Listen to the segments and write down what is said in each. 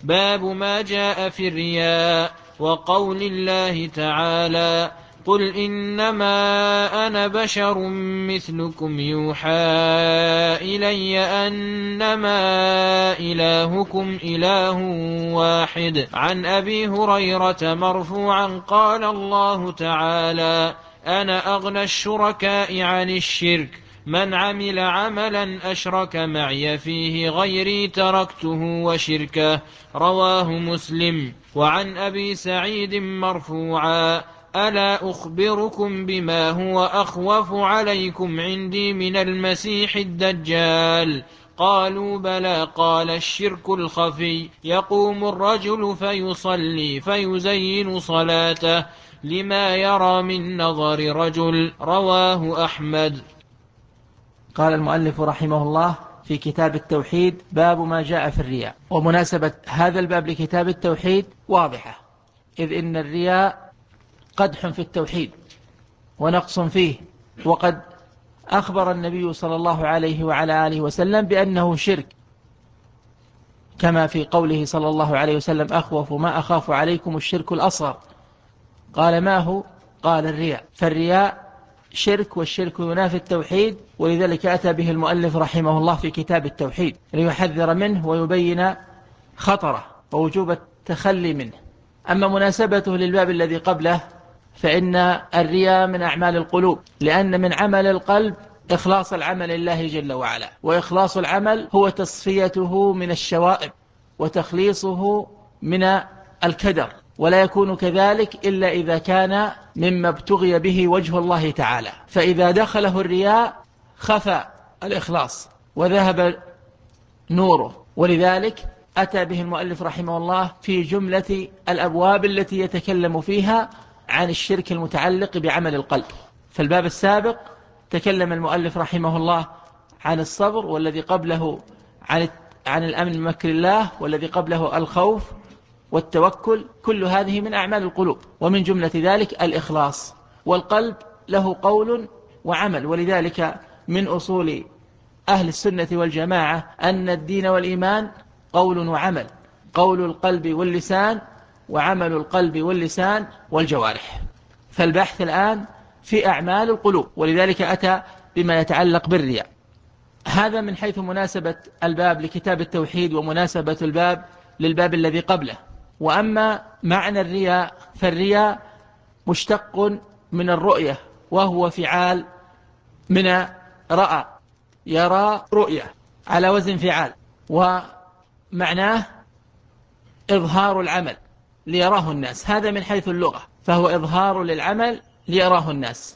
باب ما جاء في الرياء. وقول الله تعالى: قل إنما أنا بشر مثلكم يوحى إلي أنما إلهكم إله واحد. عن أبي هريرة مرفوعا قال الله تعالى: أنا أغنى الشركاء عن الشرك، من عمل عملا أشرك معي فيه غيري تركته وشركه. رواه مسلم. وعن أبي سعيد مرفوعا: ألا أخبركم بما هو أخوف عليكم عندي من المسيح الدجال؟ قالوا بلى. قال: الشرك الخفي، يقوم الرجل فيصلي فيزين صلاته لما يرى من نظر رجل. رواه أحمد. قال المؤلف رحمه الله في كتاب التوحيد: باب ما جاء في الرياء. ومناسبة هذا الباب لكتاب التوحيد واضحة، إذ إن الرياء قدح في التوحيد ونقص فيه، وقد أخبر النبي صلى الله عليه وعلى آله وسلم بأنه شرك، كما في قوله صلى الله عليه وسلم: أخوف ما أخاف عليكم الشرك الأصغر. قال: ما هو؟ قال: الرياء. فالرياء شرك، والشرك ينافي التوحيد، ولذلك أتى به المؤلف رحمه الله في كتاب التوحيد ليحذر منه ويبين خطره ووجوب التخلي منه. أما مناسبته للباب الذي قبله فإن الرياء من أعمال القلوب، لأن من عمل القلب إخلاص العمل لله جل وعلا، وإخلاص العمل هو تصفيته من الشوائب وتخليصه من الكدر، ولا يكون كذلك إلا إذا كان مما ابتغي به وجه الله تعالى. فإذا دخله الرياء خفى الإخلاص وذهب نوره، ولذلك أتى به المؤلف رحمه الله في جملة الأبواب التي يتكلم فيها عن الشرك المتعلق بعمل القلب. فالباب السابق تكلم المؤلف رحمه الله عن الصبر، والذي قبله عن الأمن من مكر الله، والذي قبله الخوف والتوكل. كل هذه من أعمال القلوب، ومن جملة ذلك الإخلاص. والقلب له قول وعمل، ولذلك من أصول أهل السنة والجماعة أن الدين والإيمان قول وعمل، قول القلب واللسان، وعمل القلب واللسان والجوارح. فالبحث الآن في أعمال القلوب، ولذلك أتى بما يتعلق بالرياء. هذا من حيث مناسبة الباب لكتاب التوحيد ومناسبة الباب للباب الذي قبله. وأما معنى الرياء فالرياء مشتق من الرؤية، وهو فعال من رأى، يرى رؤية على وزن فعال، ومعناه إظهار العمل ليراه الناس. هذا من حيث اللغة، فهو إظهار للعمل ليراه الناس.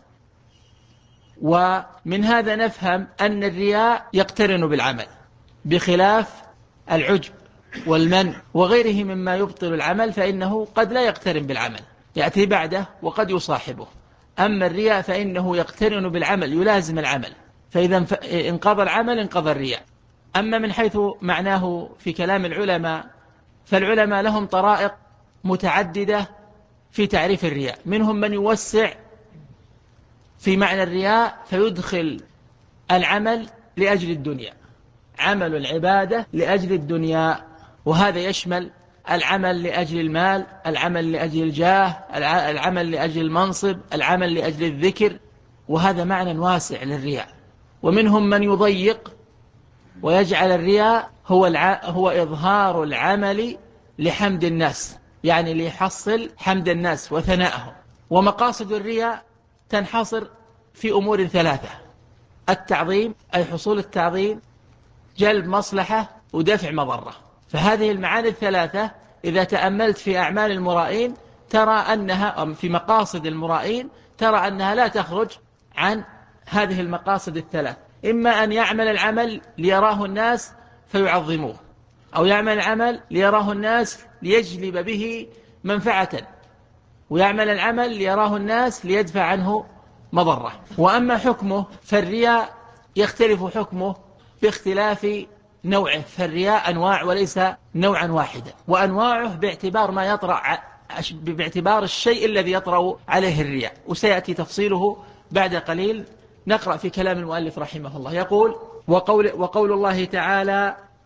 ومن هذا نفهم أن الرياء يقترن بالعمل، بخلاف العجب والمن وغيره مما يبطل العمل، فإنه قد لا يقترن بالعمل، يأتي بعده وقد يصاحبه. أما الرياء فإنه يقترن بالعمل، يلازم العمل، فإذا انقضى العمل انقضى الرياء. أما من حيث معناه في كلام العلماء، فالعلماء لهم طرائق متعددة في تعريف الرياء. منهم من يوسع في معنى الرياء فيدخل العمل لأجل الدنيا، عمل العبادة لأجل الدنيا، وهذا يشمل العمل لأجل المال، العمل لأجل الجاه، العمل لأجل المنصب، العمل لأجل الذكر، وهذا معنى واسع للرياء. ومنهم من يضيق ويجعل الرياء هو إظهار العمل لحمد الناس، يعني ليحصل حمد الناس وثناءهم. ومقاصد الرياء تنحصر في أمور ثلاثة: التعظيم، أي حصول التعظيم، جلب مصلحة، ودفع مضرة. فهذه المعاني الثلاثة إذا تأملت في أعمال المرائين ترى أنها، في مقاصد المرائين ترى أنها لا تخرج عن هذه المقاصد الثلاث: إما أن يعمل العمل ليراه الناس فيعظموه، أو يعمل العمل ليراه الناس ليجلب به منفعة، ويعمل العمل ليراه الناس ليدفع عنه مضرة. وأما حكمه فالرياء يختلف حكمه باختلاف نوعه، فالرياء أنواع وليس نوعا واحدا، وأنواعه باعتبار ما يطرأ، باعتبار الشيء الذي يطرأ عليه الرياء، وسيأتي تفصيله بعد قليل. نقرأ في كلام المؤلف رحمه الله، يقول: وقول الله تعالى: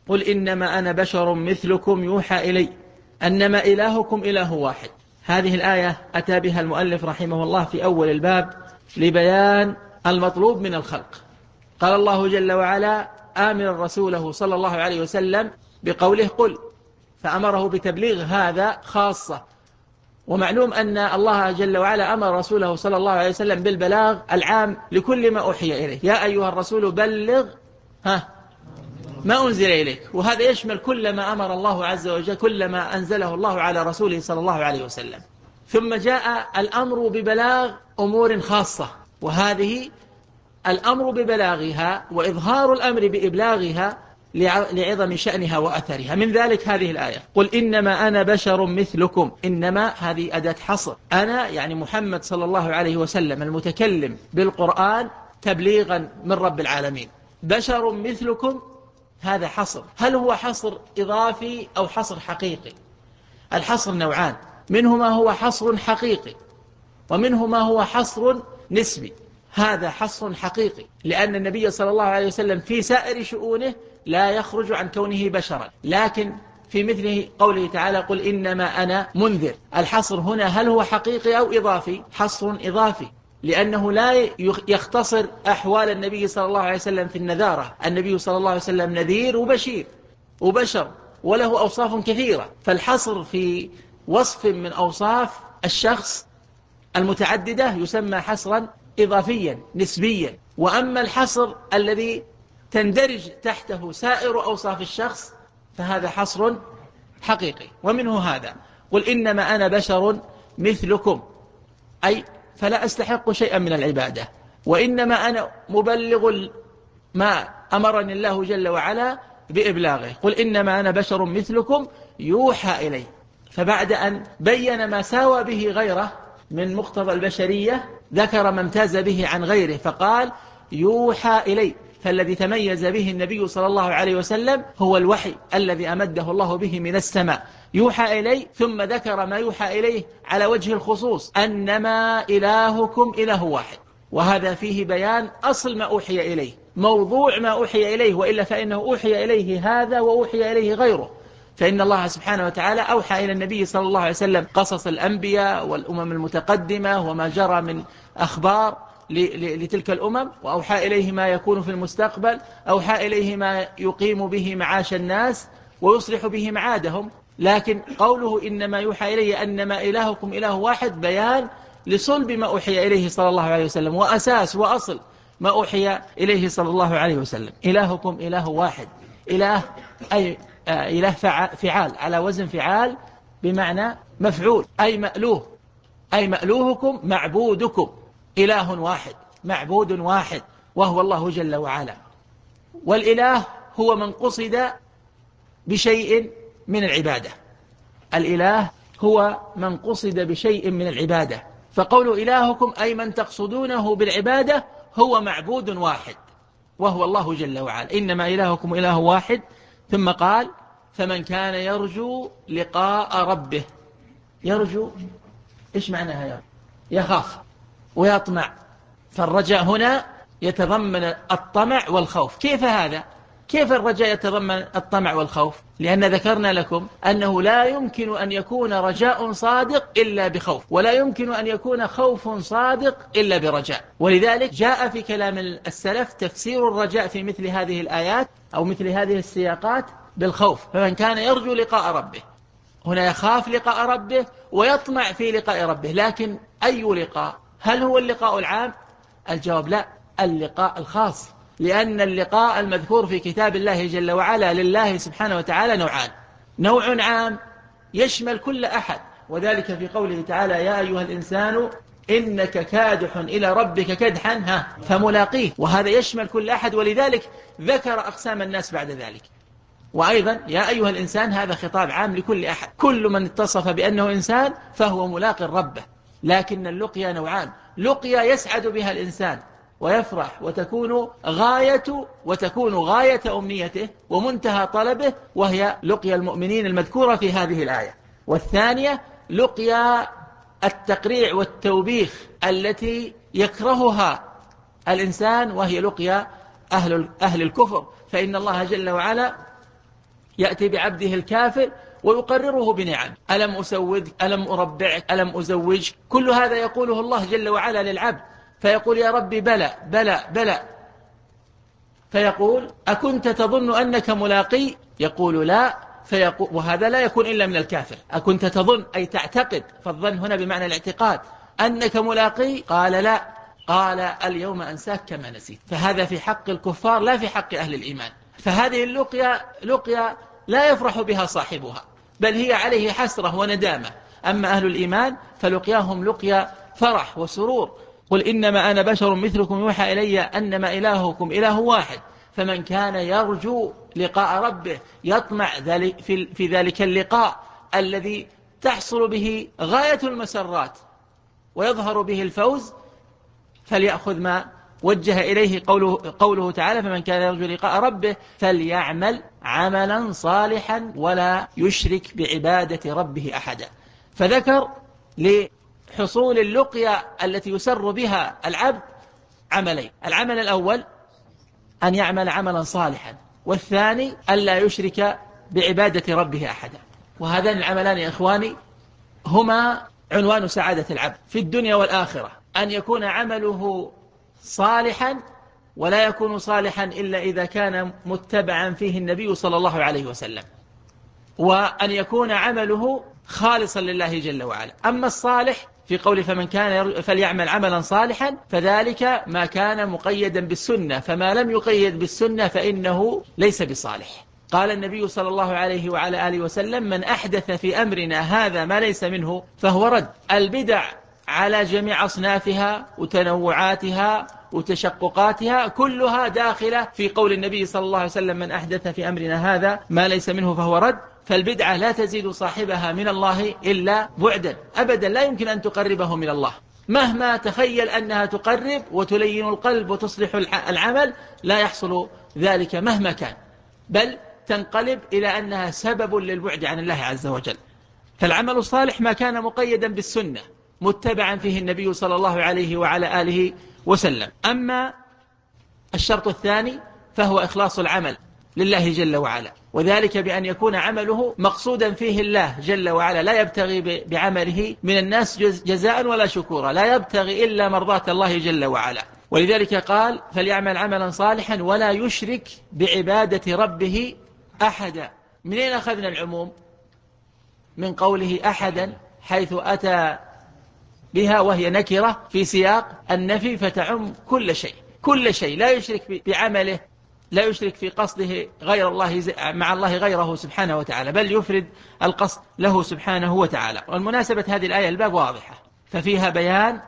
قل إنما أنا بشر مثلكم يوحى إلي أنما إلهكم إله واحد. هذه الآية أتى بها المؤلف رحمه الله في أول الباب لبيان المطلوب من الخلق. قال الله جل وعلا آمرا رسوله صلى الله عليه وسلم بقوله قل، فأمره بتبليغ هذا خاصة. ومعلوم أن الله جل وعلا أمر رسوله صلى الله عليه وسلم بالبلاغ العام لكل ما أوحي إليه. يا أيها الرسول بلغ ما أنزل إليك، وهذا يشمل كل ما أمر الله عز وجل، كل ما أنزله الله على رسوله صلى الله عليه وسلم. ثم جاء الأمر ببلاغ أمور خاصة، وهذه الأمر ببلاغها وإظهار الأمر بإبلاغها لعظم شأنها وأثرها. من ذلك هذه الآية قل إنما أنا بشر مثلكم. إنما هذه أداة حصر، أنا يعني محمد صلى الله عليه وسلم المتكلم بالقرآن تبليغا من رب العالمين. بشر مثلكم هذا حصر. هل هو حصر إضافي أو حصر حقيقي؟ الحصر نوعان، منه ما هو حصر حقيقي ومنه ما هو حصر نسبي. هذا حصر حقيقي لأن النبي صلى الله عليه وسلم في سائر شؤونه لا يخرج عن كونه بشرا، لكن في مثله قوله تعالى قل إنما أنا منذر. الحصر هنا هل هو حقيقي أو إضافي؟ حصر إضافي، لأنه لا يختصر أحوال النبي صلى الله عليه وسلم في النذارة. النبي صلى الله عليه وسلم نذير وبشير وبشر وله أوصاف كثيرة، فالحصر في وصف من أوصاف الشخص المتعددة يسمى حصرا إضافيا نسبيا. وأما الحصر الذي تندرج تحته سائر أوصاف الشخص فهذا حصر حقيقي. ومنه هذا قل إنما أنا بشر مثلكم، أي فلا أستحق شيئا من العبادة، وإنما أنا مبلغ ما أمرني الله جل وعلا بإبلاغه. قل إنما أنا بشر مثلكم يوحى إلي. فبعد أن بين ما ساوى به غيره من مقتضى البشرية ذكر ما امتاز به عن غيره فقال يوحى إلي. فالذي تميز به النبي صلى الله عليه وسلم هو الوحي الذي أمده الله به من السماء. يوحى إلي، ثم ذكر ما يوحى إليه على وجه الخصوص أنما إلهكم إله واحد. وهذا فيه بيان أصل ما أوحي إليه، موضوع ما أوحي إليه، وإلا فإنه أوحي إليه هذا وأوحي إليه غيره. فإن الله سبحانه وتعالى أوحى إلى النبي صلى الله عليه وسلم قصص الأنبياء والأمم المتقدمة وما جرى من أخبار لتلك الأمم، وأوحى إليه ما يكون في المستقبل، أوحى إليه ما يقيم به معاش الناس ويصلح به معادهم. لكن قوله إنما يوحى إليه أنما إلهكم إله واحد بيان لصلب ما أوحي إليه صلى الله عليه وسلم، وأساس وأصل ما أوحي إليه صلى الله عليه وسلم. إلهكم إله واحد. إله أي إله فعال على وزن فعال بمعنى مفعول، أي مألوه، أي مألوهكم معبودكم. إله واحد معبود واحد وهو الله جل وعلا. والإله هو من قصد بشيء من العبادة. الإله هو من قصد بشيء من العبادة. فقول إلهكم أي من تقصدونه بالعبادة هو معبود واحد وهو الله جل وعلا. إنما إلهكم إله واحد. ثم قال فمن كان يرجو لقاء ربه. يرجو إيش معناها؟ يرجو يخاف ويطمع. فالرجاء هنا يتضمن الطمع والخوف. كيف هذا؟ كيف الرجاء يتضمن الطمع والخوف؟ لأن ذكرنا لكم أنه لا يمكن أن يكون رجاء صادق إلا بخوف، ولا يمكن أن يكون خوف صادق إلا برجاء. ولذلك جاء في كلام السلف تفسير الرجاء في مثل هذه الآيات أو مثل هذه السياقات بالخوف. فمن كان يرجو لقاء ربه، هنا يخاف لقاء ربه ويطمع في لقاء ربه. لكن أي لقاء؟ هل هو اللقاء العام؟ الجواب لا، اللقاء الخاص. لأن اللقاء المذكور في كتاب الله جل وعلا لله سبحانه وتعالى نوعان: نوع عام يشمل كل أحد، وذلك في قوله تعالى يا أيها الإنسان إنك كادح إلى ربك كدحا فملاقيه، وهذا يشمل كل أحد، ولذلك ذكر أقسام الناس بعد ذلك. وأيضا يا أيها الإنسان هذا خطاب عام لكل أحد، كل من اتصف بأنه إنسان فهو ملاق ربه. لكن اللقيا نوعان: لقيا يسعد بها الإنسان ويفرح وتكون غاية أمنيته ومنتهى طلبه، وهي لقيا المؤمنين المذكورة في هذه الآية. والثانية لقيا التقريع والتوبيخ التي يكرهها الإنسان، وهي لقيا أهل الكفر. فإن الله جل وعلا يأتي بعبده الكافر ويقرره بنعم: ألم أسودك، ألم أربعك، ألم أزوجك. كل هذا يقوله الله جل وعلا للعبد، فيقول: يا ربي بلى بلى بلى. فيقول: أكنت تظن أنك ملاقي؟ يقول: لا. فيقول، وهذا لا يكون إلا من الكافر: أكنت تظن، أي تعتقد، فالظن هنا بمعنى الاعتقاد، أنك ملاقي؟ قال: لا. قال: اليوم أنساك كما نسيت. فهذا في حق الكفار لا في حق أهل الإيمان. فهذه لقيا لا يفرح بها صاحبها، بل هي عليه حسرة وندامة. أما أهل الإيمان فلقياهم لقيا فرح وسرور. قل إنما أنا بشر مثلكم يوحى إلي أنما إلهكم إله واحد، فمن كان يرجو لقاء ربه يطمع في ذلك اللقاء الذي تحصل به غاية المسرات ويظهر به الفوز، فليأخذ ما وجه إليه قوله تعالى: فمن كان يرجو لقاء ربه فليعمل عملا صالحا ولا يشرك بعبادة ربه أحدا. فذكر لحصول اللقيا التي يسر بها العبد عملين: العمل الأول أن يعمل عملا صالحا، والثاني ألا يشرك بعبادة ربه أحدا. وهذان العملان يا إخواني هما عنوان سعادة العبد في الدنيا والآخرة: أن يكون عمله صالحا، ولا يكون صالحا إلا إذا كان متبعا فيه النبي صلى الله عليه وسلم، وأن يكون عمله خالصا لله جل وعلا. أما الصالح في قول فمن كان فليعمل عملا صالحا، فذلك ما كان مقيدا بالسنة، فما لم يقيد بالسنة فإنه ليس بصالح. قال النبي صلى الله عليه وعلى آله وسلم: من أحدث في أمرنا هذا ما ليس منه فهو رد. البدع على جميع أصنافها وتنوعاتها وتشققاتها كلها داخلة في قول النبي صلى الله عليه وسلم: من أحدث في أمرنا هذا ما ليس منه فهو رد. فالبدعة لا تزيد صاحبها من الله إلا بعدا، أبدا لا يمكن أن تقربه من الله، مهما تخيل أنها تقرب وتلين القلب وتصلح العمل، لا يحصل ذلك مهما كان، بل تنقلب إلى أنها سبب للبعد عن الله عز وجل. فالعمل الصالح ما كان مقيدا بالسنة متبعا فيه النبي صلى الله عليه وعلى آله وسلم. أما الشرط الثاني فهو إخلاص العمل لله جل وعلا، وذلك بأن يكون عمله مقصودا فيه الله جل وعلا، لا يبتغي بعمله من الناس جزاء ولا شكورا، لا يبتغي إلا مرضاة الله جل وعلا. ولذلك قال: فليعمل عملا صالحا ولا يشرك بعبادة ربه أحدا. منين أخذنا العموم؟ من قوله أحدا، حيث أتى بها وهي نكرة في سياق النفي، فتعم كل شيء، كل شيء لا يشرك بعمله، لا يشرك في قصده غير الله مع الله غيره سبحانه وتعالى، بل يفرد القصد له سبحانه وتعالى. والمناسبة هذه الآية الباب واضحة، ففيها بيان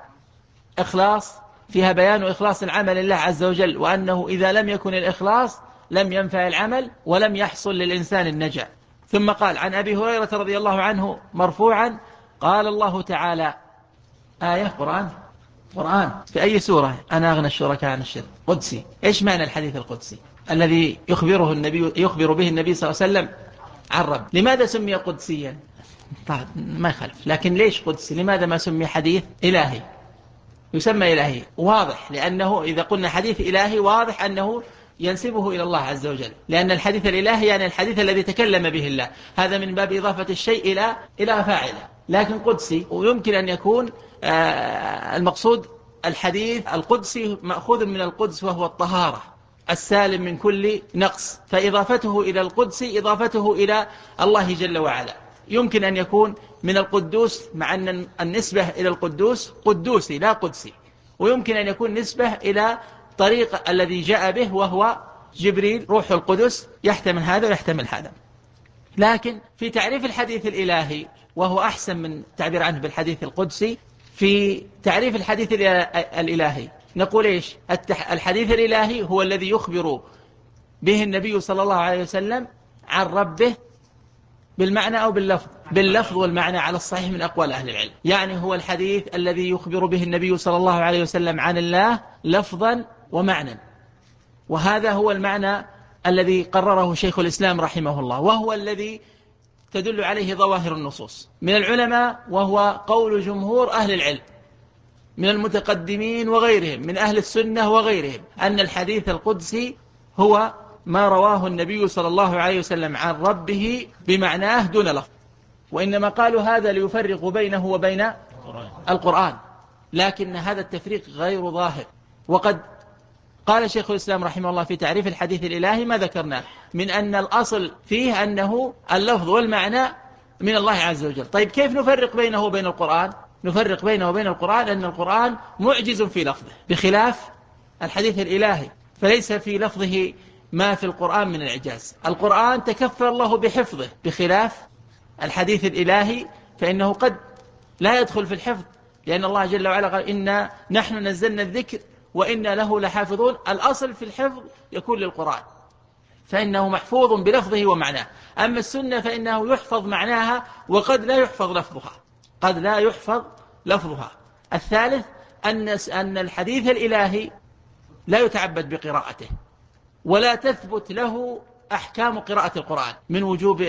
إخلاص العمل لله عز وجل، وأنه إذا لم يكن الإخلاص لم ينفع العمل ولم يحصل للإنسان النجاة. ثم قال: عن أبي هريرة رضي الله عنه مرفوعا قال الله تعالى: آية قرآن في أي سورة؟ أنا أغنى الشركاء عن الشرك. قدسي. إيش معنى الحديث القدسي الذي يخبر به النبي صلى الله عليه وسلم عن رب؟ لماذا سمي قدسيا؟ طيب ما يخالف، لكن ليش قدسي؟ لماذا ما سمي حديث إلهي؟ يسمى إلهي واضح، لأنه إذا قلنا حديث إلهي واضح أنه ينسبه إلى الله عز وجل، لأن الحديث الإلهي يعني الحديث الذي تكلم به الله، هذا من باب إضافة الشيء إلى فاعله. لكن قدسي، ويمكن أن يكون المقصود الحديث القدسي مأخوذ من القدس، وهو الطهارة السالم من كل نقص، فإضافته إلى القدس إضافته إلى الله جل وعلا. يمكن أن يكون من القدوس، مع أن النسبة إلى القدوس قدوسي لا قدسي، ويمكن أن يكون نسبة إلى طريق الذي جاء به وهو جبريل روح القدس، يحتمل هذا ويحتمل هذا. لكن في تعريف الحديث الإلهي، وهو أحسن من تعبير عنه بالحديث القدسي، في تعريف الحديث الإلهي نقول إيش؟ الحديث الإلهي هو الذي يخبر به النبي صلى الله عليه وسلم عن ربه بالمعنى أو باللفظ والمعنى على الصحيح من أقوال أهل العلم. يعني هو الحديث الذي يخبر به النبي صلى الله عليه وسلم عن الله لفظا ومعنى، وهذا هو المعنى الذي قرره شيخ الإسلام رحمه الله، وهو الذي تدل عليه ظواهر النصوص من العلماء، وهو قول جمهور أهل العلم من المتقدمين وغيرهم من أهل السنة وغيرهم، أن الحديث القدسي هو ما رواه النبي صلى الله عليه وسلم عن ربه بمعناه دون لفظ، وإنما قالوا هذا ليفرق بينه وبين القرآن، لكن هذا التفريق غير ظاهر. وقد قال شيخ الإسلام رحمه الله في تعريف الحديث الإلهي ما ذكرناه من أن الأصل فيه أنه اللفظ والمعنى من الله عز وجل. طيب كيف نفرق بينه وبين القرآن؟ نفرق بينه وبين القرآن أن القرآن معجز في لفظه بخلاف الحديث الإلهي، فليس في لفظه ما في القرآن من الإعجاز. القرآن تكفل الله بحفظه بخلاف الحديث الإلهي، فإنه قد لا يدخل في الحفظ، لأن الله جل وعلا قال إنا نحن نزلنا الذكر وإنا له لحافظون. الأصل في الحفظ يكون للقرآن، فإنه محفوظ بلفظه ومعناه. أما السنة فإنه يحفظ معناها وقد لا يحفظ لفظها، قد لا يحفظ لفظها. الثالث أن الحديث الإلهي لا يتعبد بقراءته، ولا تثبت له أحكام قراءة القرآن من وجوب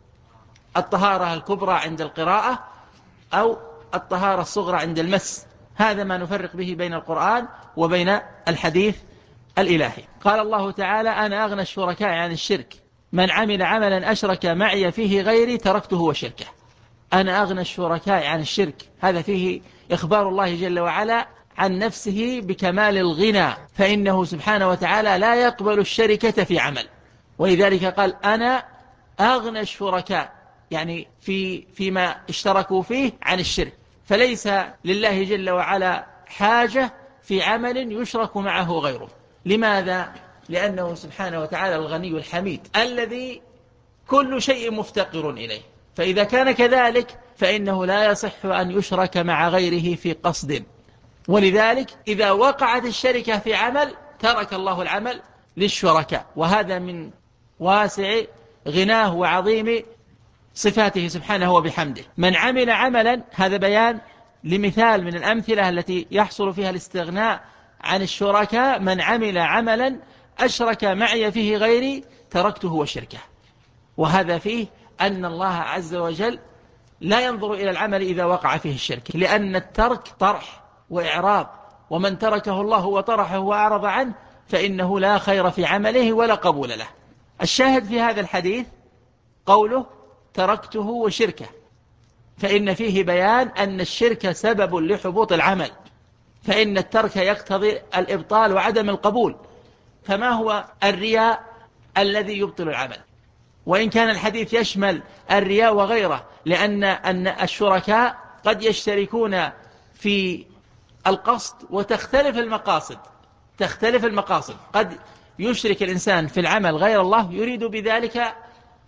الطهارة الكبرى عند القراءة أو الطهارة الصغرى عند المس. هذا ما نفرق به بين القرآن وبين الحديث الإلهي. قال الله تعالى أنا أغنى الشركاء عن الشرك من عمل عملا أشرك معي فيه غيري تركته وشركه. أنا أغنى الشركاء عن الشرك، هذا فيه إخبار الله جل وعلا عن نفسه بكمال الغنى، فإنه سبحانه وتعالى لا يقبل الشركة في عمل، ولذلك قال أنا أغنى الشركاء، يعني فيما اشتركوا فيه عن الشرك. فليس لله جل وعلا حاجة في عمل يشرك معه غيره. لماذا؟ لأنه سبحانه وتعالى الغني الحميد الذي كل شيء مفتقر إليه، فإذا كان كذلك فإنه لا يصح أن يشرك مع غيره في قصد. ولذلك إذا وقعت الشركة في عمل ترك الله العمل للشركاء، وهذا من واسع غناه وعظيم صفاته سبحانه وبحمده. من عمل عملا، هذا بيان لمثال من الأمثلة التي يحصل فيها الاستغناء عن الشركاء. من عمل عملا أشرك معي فيه غيري تركته وشركه. وهذا فيه أن الله عز وجل لا ينظر إلى العمل إذا وقع فيه الشرك، لأن الترك طرح وإعراض، ومن تركه الله وطرحه وأعرض عنه فإنه لا خير في عمله ولا قبول له. الشاهد في هذا الحديث قوله تركته وشركه، فإن فيه بيان أن الشرك سبب لحبوط العمل، فإن الترك يقتضي الإبطال وعدم القبول. فما هو الرياء الذي يبطل العمل؟ وإن كان الحديث يشمل الرياء وغيره، لأن الشركاء قد يشتركون في القصد وتختلف المقاصد. تختلف المقاصد، قد يشرك الإنسان في العمل غير الله يريد بذلك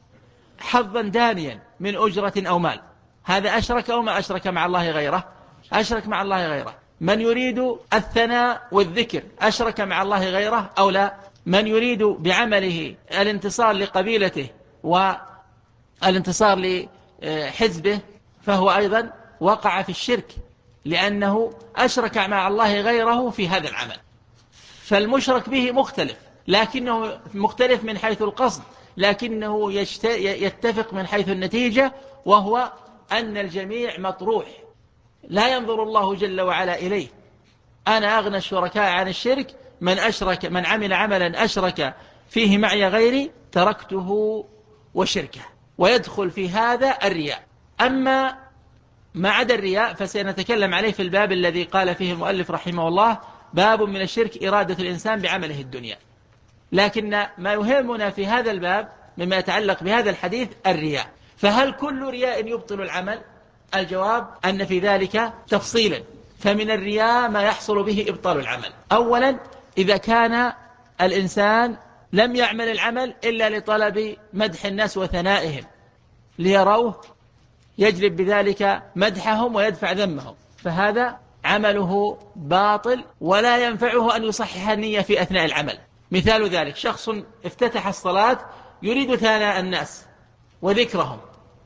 حظا دانيا من أجرة أو مال، هذا أشرك أو ما أشرك مع الله غيره؟ أشرك مع الله غيره. من يريد الثناء والذكر أشرك مع الله غيره أو لا؟ من يريد بعمله الانتصار لقبيلته والانتصار لحزبه فهو أيضا وقع في الشرك، لأنه أشرك مع الله غيره في هذا العمل. فالمشرك به مختلف، لكنه مختلف من حيث القصد، لكنه يتفق من حيث النتيجة، وهو أن الجميع مطروح لا ينظر الله جل وعلا إليه. أنا أغنى الشركاء عن الشرك من عمل عملا أشرك فيه معي غيري تركته وشركه. ويدخل في هذا الرياء. أما ما عدا الرياء فسنتكلم عليه في الباب الذي قال فيه المؤلف رحمه الله باب من الشرك إرادة الإنسان بعمله الدنيا. لكن ما يهمنا في هذا الباب مما يتعلق بهذا الحديث الرياء. فهل كل رياء يبطل العمل؟ الجواب أن في ذلك تفصيلا. فمن الرياء ما يحصل به إبطال العمل. أولا إذا كان الإنسان لم يعمل العمل إلا لطلب مدح الناس وثنائهم ليروه، يجلب بذلك مدحهم ويدفع ذمهم، فهذا عمله باطل ولا ينفعه أن يصحح النية في أثناء العمل. مثال ذلك شخص افتتح الصلاة يريد ثناء الناس وذكرهم،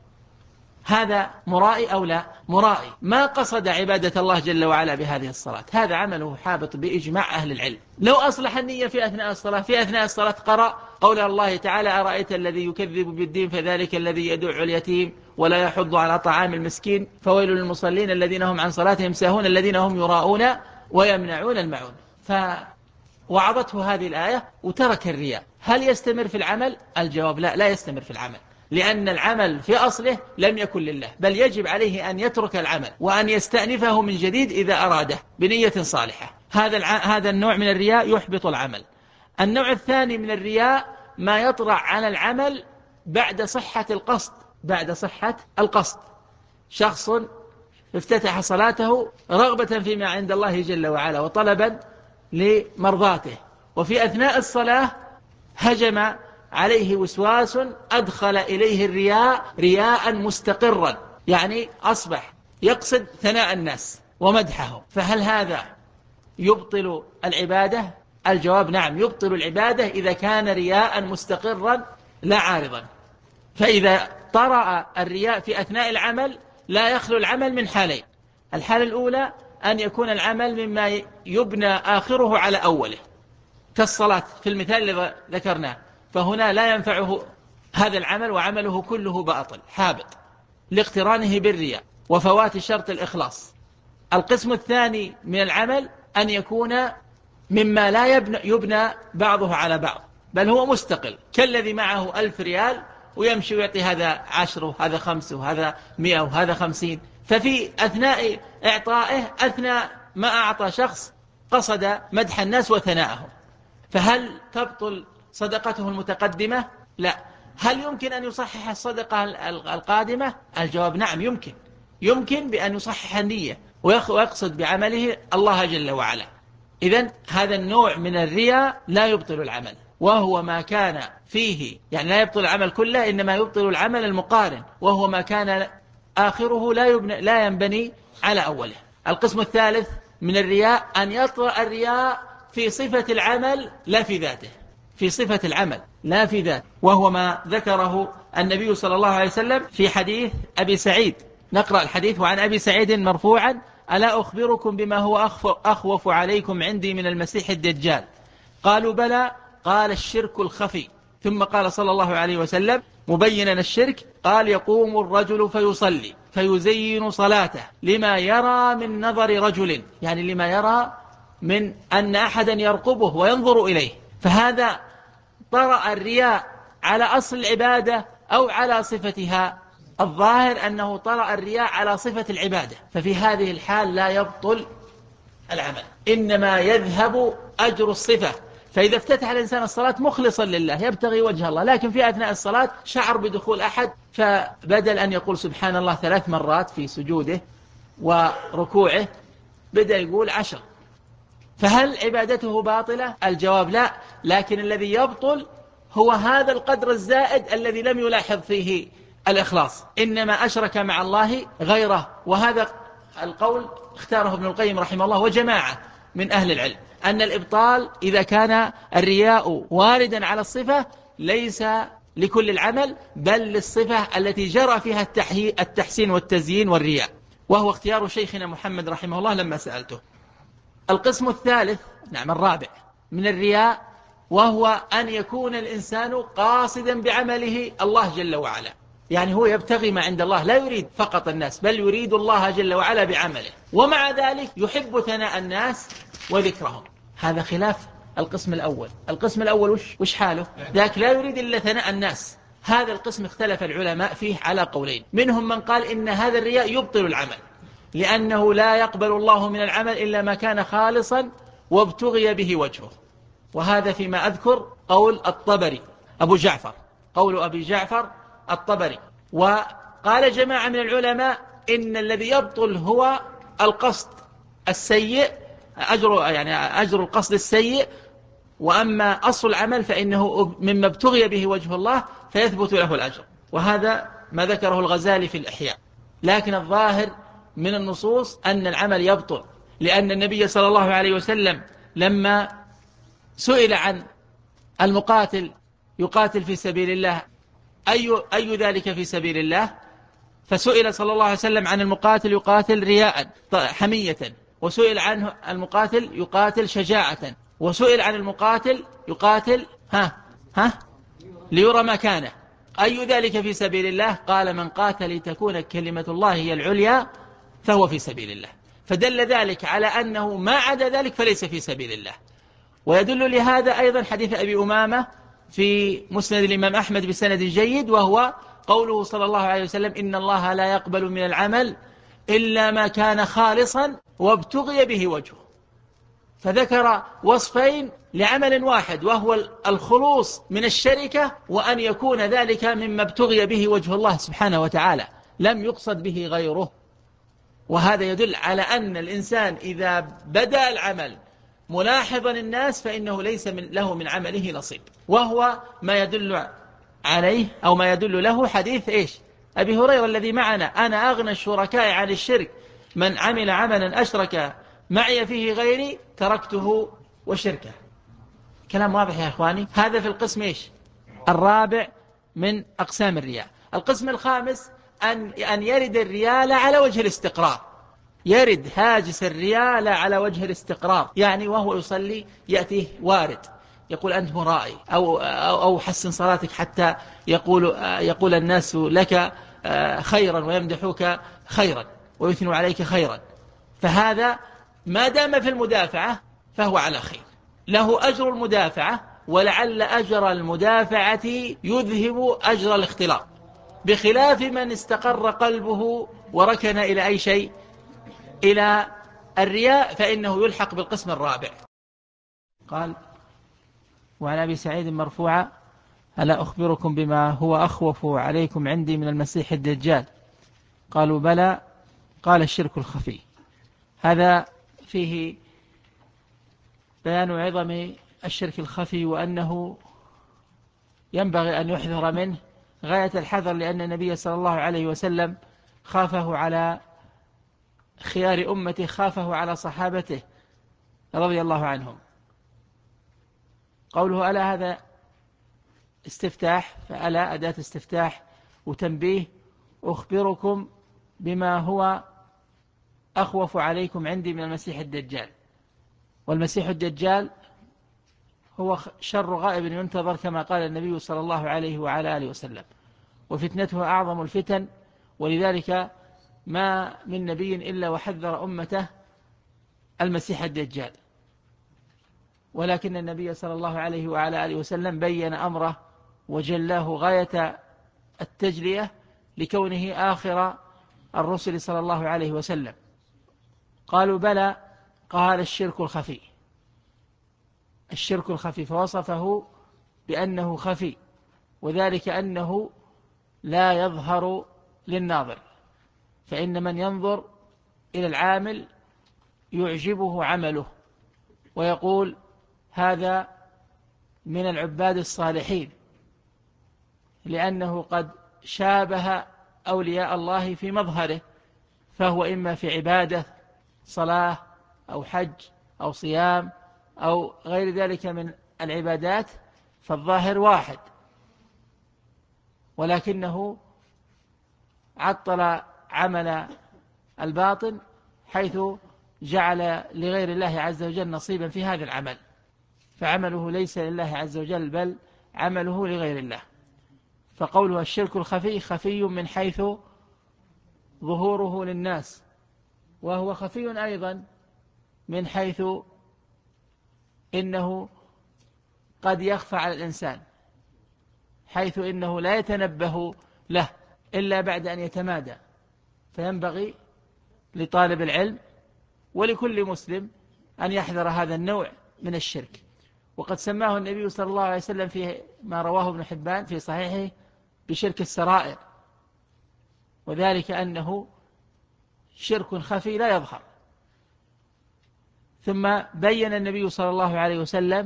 هذا مرائي أو لا؟ مرائي، ما قصد عبادة الله جل وعلا بهذه الصلاة، هذا عمله حابط بإجماع أهل العلم. لو أصلح النية في أثناء الصلاة قرأ قول الله تعالى أرأيت الذي يكذب بالدين فذلك الذي يدع اليتيم ولا يحض على طعام المسكين فويل للمصلين الذين هم عن صلاتهم ساهون الذين هم يراءون ويمنعون الماعون. وعظته هذه الآية وترك الرياء، هل يستمر في العمل؟ الجواب لا، لا يستمر في العمل، لأن العمل في أصله لم يكن لله، بل يجب عليه أن يترك العمل وأن يستأنفه من جديد إذا أراده بنية صالحة. هذا النوع من الرياء يحبط العمل. النوع الثاني من الرياء ما يطرأ على العمل بعد صحة القصد. بعد صحة القصد، شخص افتتح صلاته رغبة فيما عند الله جل وعلا وطلبا لمرضاته، وفي أثناء الصلاة هجم عليه وسواس أدخل إليه الرياء رياء مستقرا، يعني أصبح يقصد ثناء الناس ومدحهم، فهل هذا يبطل العبادة؟ الجواب نعم، يبطل العبادة إذا كان رياء مستقرا لا عارضا. فإذا طرأ الرياء في أثناء العمل لا يخلو العمل من حالين: الحالة الأولى أن يكون العمل مما يبنى آخره على أوله كالصلاة في المثال الذي ذكرناه، فهنا لا ينفعه هذا العمل وعمله كله باطل حابط لاقترانه بالرياء وفوات شرط الإخلاص. القسم الثاني من العمل أن يكون مما لا يبنى بعضه على بعض، بل هو مستقل، كالذي معه 1000 ريال ويمشي ويعطي هذا 10 وهذا 5 وهذا 100 وهذا 50، ففي أثناء إعطائه أثناء ما أعطى شخص قصد مدح الناس وثناءهم، فهل تبطل صدقته المتقدمة؟ لا. هل يمكن أن يصحح الصدقة القادمة؟ الجواب نعم، يمكن بأن يصحح النية ويقصد بعمله الله جل وعلا. إذن هذا النوع من الرياء لا يبطل العمل، وهو ما كان فيه، يعني لا يبطل العمل كله، إنما يبطل العمل المقارن، وهو ما كان آخره لا ينبني على أوله. القسم الثالث من الرياء أن يطرأ الرياء في صفة العمل لا في ذاته، في صفة العمل لا في ذاته، وهو ما ذكره النبي صلى الله عليه وسلم في حديث أبي سعيد. نقرأ الحديث: وعن أبي سعيد مرفوعا: ألا أخبركم بما هو أخوف عليكم عندي من المسيح الدجال؟ قالوا بلى. قال: الشرك الخفي. ثم قال صلى الله عليه وسلم مبينا الشرك: قال: يقوم الرجل فيصلي فيزين صلاته لما يرى من نظر رجل، يعني لما يرى من أن أحدا يرقبه وينظر إليه. فهذا طرأ الرياء على أصل العبادة أو على صفتها؟ الظاهر أنه طرأ الرياء على صفة العبادة، ففي هذه الحال لا يبطل العمل، إنما يذهب أجر الصفة. فإذا افتتح الإنسان الصلاة مخلصا لله يبتغي وجه الله، لكن في أثناء الصلاة شعر بدخول أحد، فبدل أن يقول سبحان الله 3 مرات في سجوده وركوعه بدأ يقول 10، فهل عبادته باطلة؟ الجواب لا، لكن الذي يبطل هو هذا القدر الزائد الذي لم يلاحظ فيه الإخلاص، إنما أشرك مع الله غيره. وهذا القول اختاره ابن القيم رحمه الله وجماعة من أهل العلم، أن الإبطال إذا كان الرياء واردا على الصفة ليس لكل العمل، بل للصفة التي جرى فيها التحسين والتزيين والرياء، وهو اختيار شيخنا محمد رحمه الله لما سألته. القسم الثالث، نعم الرابع من الرياء، وهو أن يكون الإنسان قاصدا بعمله الله جل وعلا، يعني هو يبتغي ما عند الله، لا يريد فقط الناس، بل يريد الله جل وعلا بعمله، ومع ذلك يحب ثناء الناس وذكرهم. هذا خلاف القسم الأول. القسم الأول وش حاله؟ ذاك لا يريد إلا ثناء الناس. هذا القسم اختلف العلماء فيه على قولين، منهم من قال إن هذا الرياء يبطل العمل، لأنه لا يقبل الله من العمل إلا ما كان خالصا وابتغي به وجهه، وهذا فيما أذكر قول الطبري قول أبي جعفر الطبري. وقال جماعة من العلماء إن الذي يبطل هو القصد السيء، أجر القصد السيء، وأما أصل العمل فإنه مما ابتغي به وجه الله فيثبت له الأجر، وهذا ما ذكره الغزالي في الإحياء. لكن الظاهر من النصوص أن العمل يبطل، لأن النبي صلى الله عليه وسلم لما سئل عن المقاتل يقاتل في سبيل الله أي ذلك في سبيل الله، فسئل صلى الله عليه وسلم عن المقاتل يقاتل رياء حمية، وسئل عنه المقاتل يقاتل شجاعة، وسئل عن المقاتل يقاتل ليرى مكانه، أي ذلك في سبيل الله؟ قال: من قاتل لتكون كلمة الله هي العليا فهو في سبيل الله. فدل ذلك على أنه ما عدا ذلك فليس في سبيل الله. ويدل لهذا أيضا حديث أبي أمامة في مسند الإمام أحمد بسند جيد، وهو قوله صلى الله عليه وسلم: إن الله لا يقبل من العمل إلا ما كان خالصا وابتغي به وجهه. فذكر وصفين لعمل واحد، وهو الخلوص من الشركة، وأن يكون ذلك مما ابتغي به وجه الله سبحانه وتعالى، لم يقصد به غيره. وهذا يدل على أن الإنسان إذا بدأ العمل ملاحظا الناس فإنه ليس له من عمله نصيب، وهو ما يدل عليه أو ما يدل له حديث أبي هريرة الذي معنا: أنا أغنى الشركاء عن الشرك، من عمل عملا أشرك معي فيه غيري تركته وشركه. كلام واضح يا إخواني. هذا في القسم الرابع من أقسام الرياء. القسم الخامس أن يرد الرياء على وجه الاستقرار، يرد هاجس الرياء على وجه الاستقرار، يعني وهو يصلي يأتيه وارد يقول: أنت مرائي، أو حسن صلاتك حتى يقول الناس لك خيرا ويمدحوك خيرا ويثنوا عليك خيرا. فهذا ما دام في المدافعة فهو على خير، له أجر المدافعة، ولعل أجر المدافعة يذهب أجر الاختلاط، بخلاف من استقر قلبه وركن إلى أي شيء، إلى الرياء، فإنه يلحق بالقسم الرابع. قال: وعن أبي سعيد مرفوعا: ألا أخبركم بما هو أخوف عليكم عندي من المسيح الدجال؟ قالوا: بلى. قال: الشرك الخفي. هذا فيه بيان عظم الشرك الخفي، وأنه ينبغي أن يحذر منه غاية الحذر، لأن النبي صلى الله عليه وسلم خافه على خيار أمته، خافه على صحابته رضي الله عنهم. قوله ألا هذا استفتاح، فألا أداة استفتاح وتنبيه. أخبركم بما هو أخوف عليكم عندي من المسيح الدجال. والمسيح الدجال هو شر غائب ينتظر، كما قال النبي صلى الله عليه وعلى آله وسلم: وفتنته أعظم الفتن. ولذلك ما من نبي إلا وحذر أمته المسيح الدجال، ولكن النبي صلى الله عليه وعلى آله وسلم بين أمره وجلاه غاية التجلية، لكونه آخر الرسل صلى الله عليه وسلم. قالوا: بلى. قال: الشرك الخفي. الشرك الخفي، فوصفه بأنه خفي، وذلك أنه لا يظهر للناظر، فإن من ينظر إلى العامل يعجبه عمله ويقول: هذا من العباد الصالحين، لأنه قد شابه أولياء الله في مظهره، فهو إما في عبادة صلاة أو حج أو صيام أو غير ذلك من العبادات، فالظاهر واحد، ولكنه عطل عمل الباطن، حيث جعل لغير الله عز وجل نصيبا في هذا العمل، فعمله ليس لله عز وجل، بل عمله لغير الله. فقوله الشرك الخفي، خفي من حيث ظهوره للناس، وهو خفي أيضا من حيث إنه قد يخفى على الإنسان، حيث إنه لا يتنبه له إلا بعد أن يتمادى. فينبغي لطالب العلم ولكل مسلم أن يحذر هذا النوع من الشرك. وقد سماه النبي صلى الله عليه وسلم في ما رواه ابن حبان في صحيحه بشرك السرائر، وذلك أنه شرك خفي لا يظهر. ثم بين النبي صلى الله عليه وسلم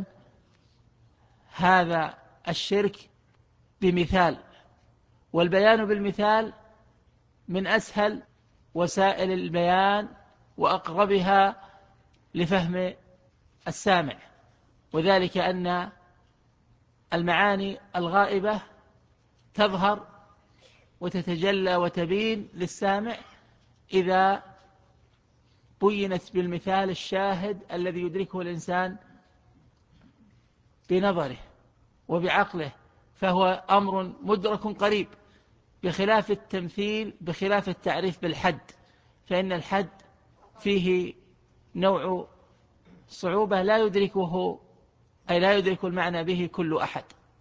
هذا الشرك بمثال، والبيان بالمثال من أسهل وسائل البيان وأقربها لفهم السامع، وذلك أن المعاني الغائبة تظهر وتتجلى وتبين للسامع إذا بينت بالمثال الشاهد الذي يدركه الإنسان بنظره وبعقله، فهو أمر مدرك قريب، بخلاف التمثيل، بخلاف التعريف بالحد، فإن الحد فيه نوع صعوبة لا يدركه أي لا يدرك المعنى به كل أحد.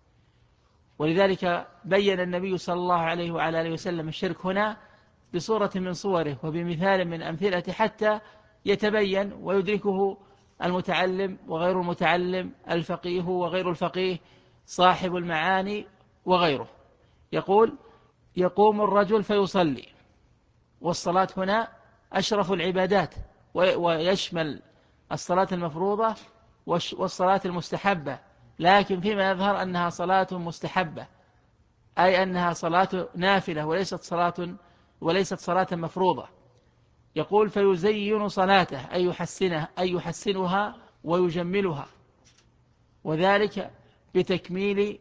ولذلك بين النبي صلى الله عليه وعلى آله وسلم الشرك هنا بصورة من صوره وبمثال من أمثلة حتى يتبين ويدركه المتعلم وغير المتعلم، الفقيه وغير الفقيه، صاحب المعاني وغيره. يقول: يقوم الرجل فيصلي، والصلاة هنا أشرف العبادات، ويشمل الصلاة المفروضة والصلاة المستحبة، لكن فيما يظهر أنها صلاة مستحبة، أي أنها صلاة نافلة وليست صلاة مفروضة. يقول: فيزين صلاته، أي يحسنها ويجملها، وذلك بتكميل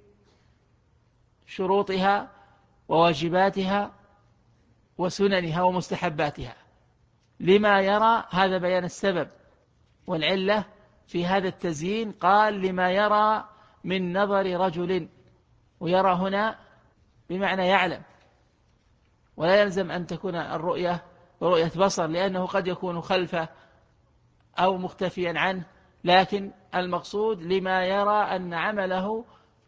شروطها وواجباتها وسننها ومستحباتها، لما يرى، هذا بيان السبب والعلة في هذا التزيين، قال: لما يرى من نظر رجل، ويرى هنا بمعنى يعلم، ولا يلزم أن تكون الرؤية رؤية بصر، لأنه قد يكون خلفه أو مختفيا عنه، لكن المقصود لما يرى أن عمله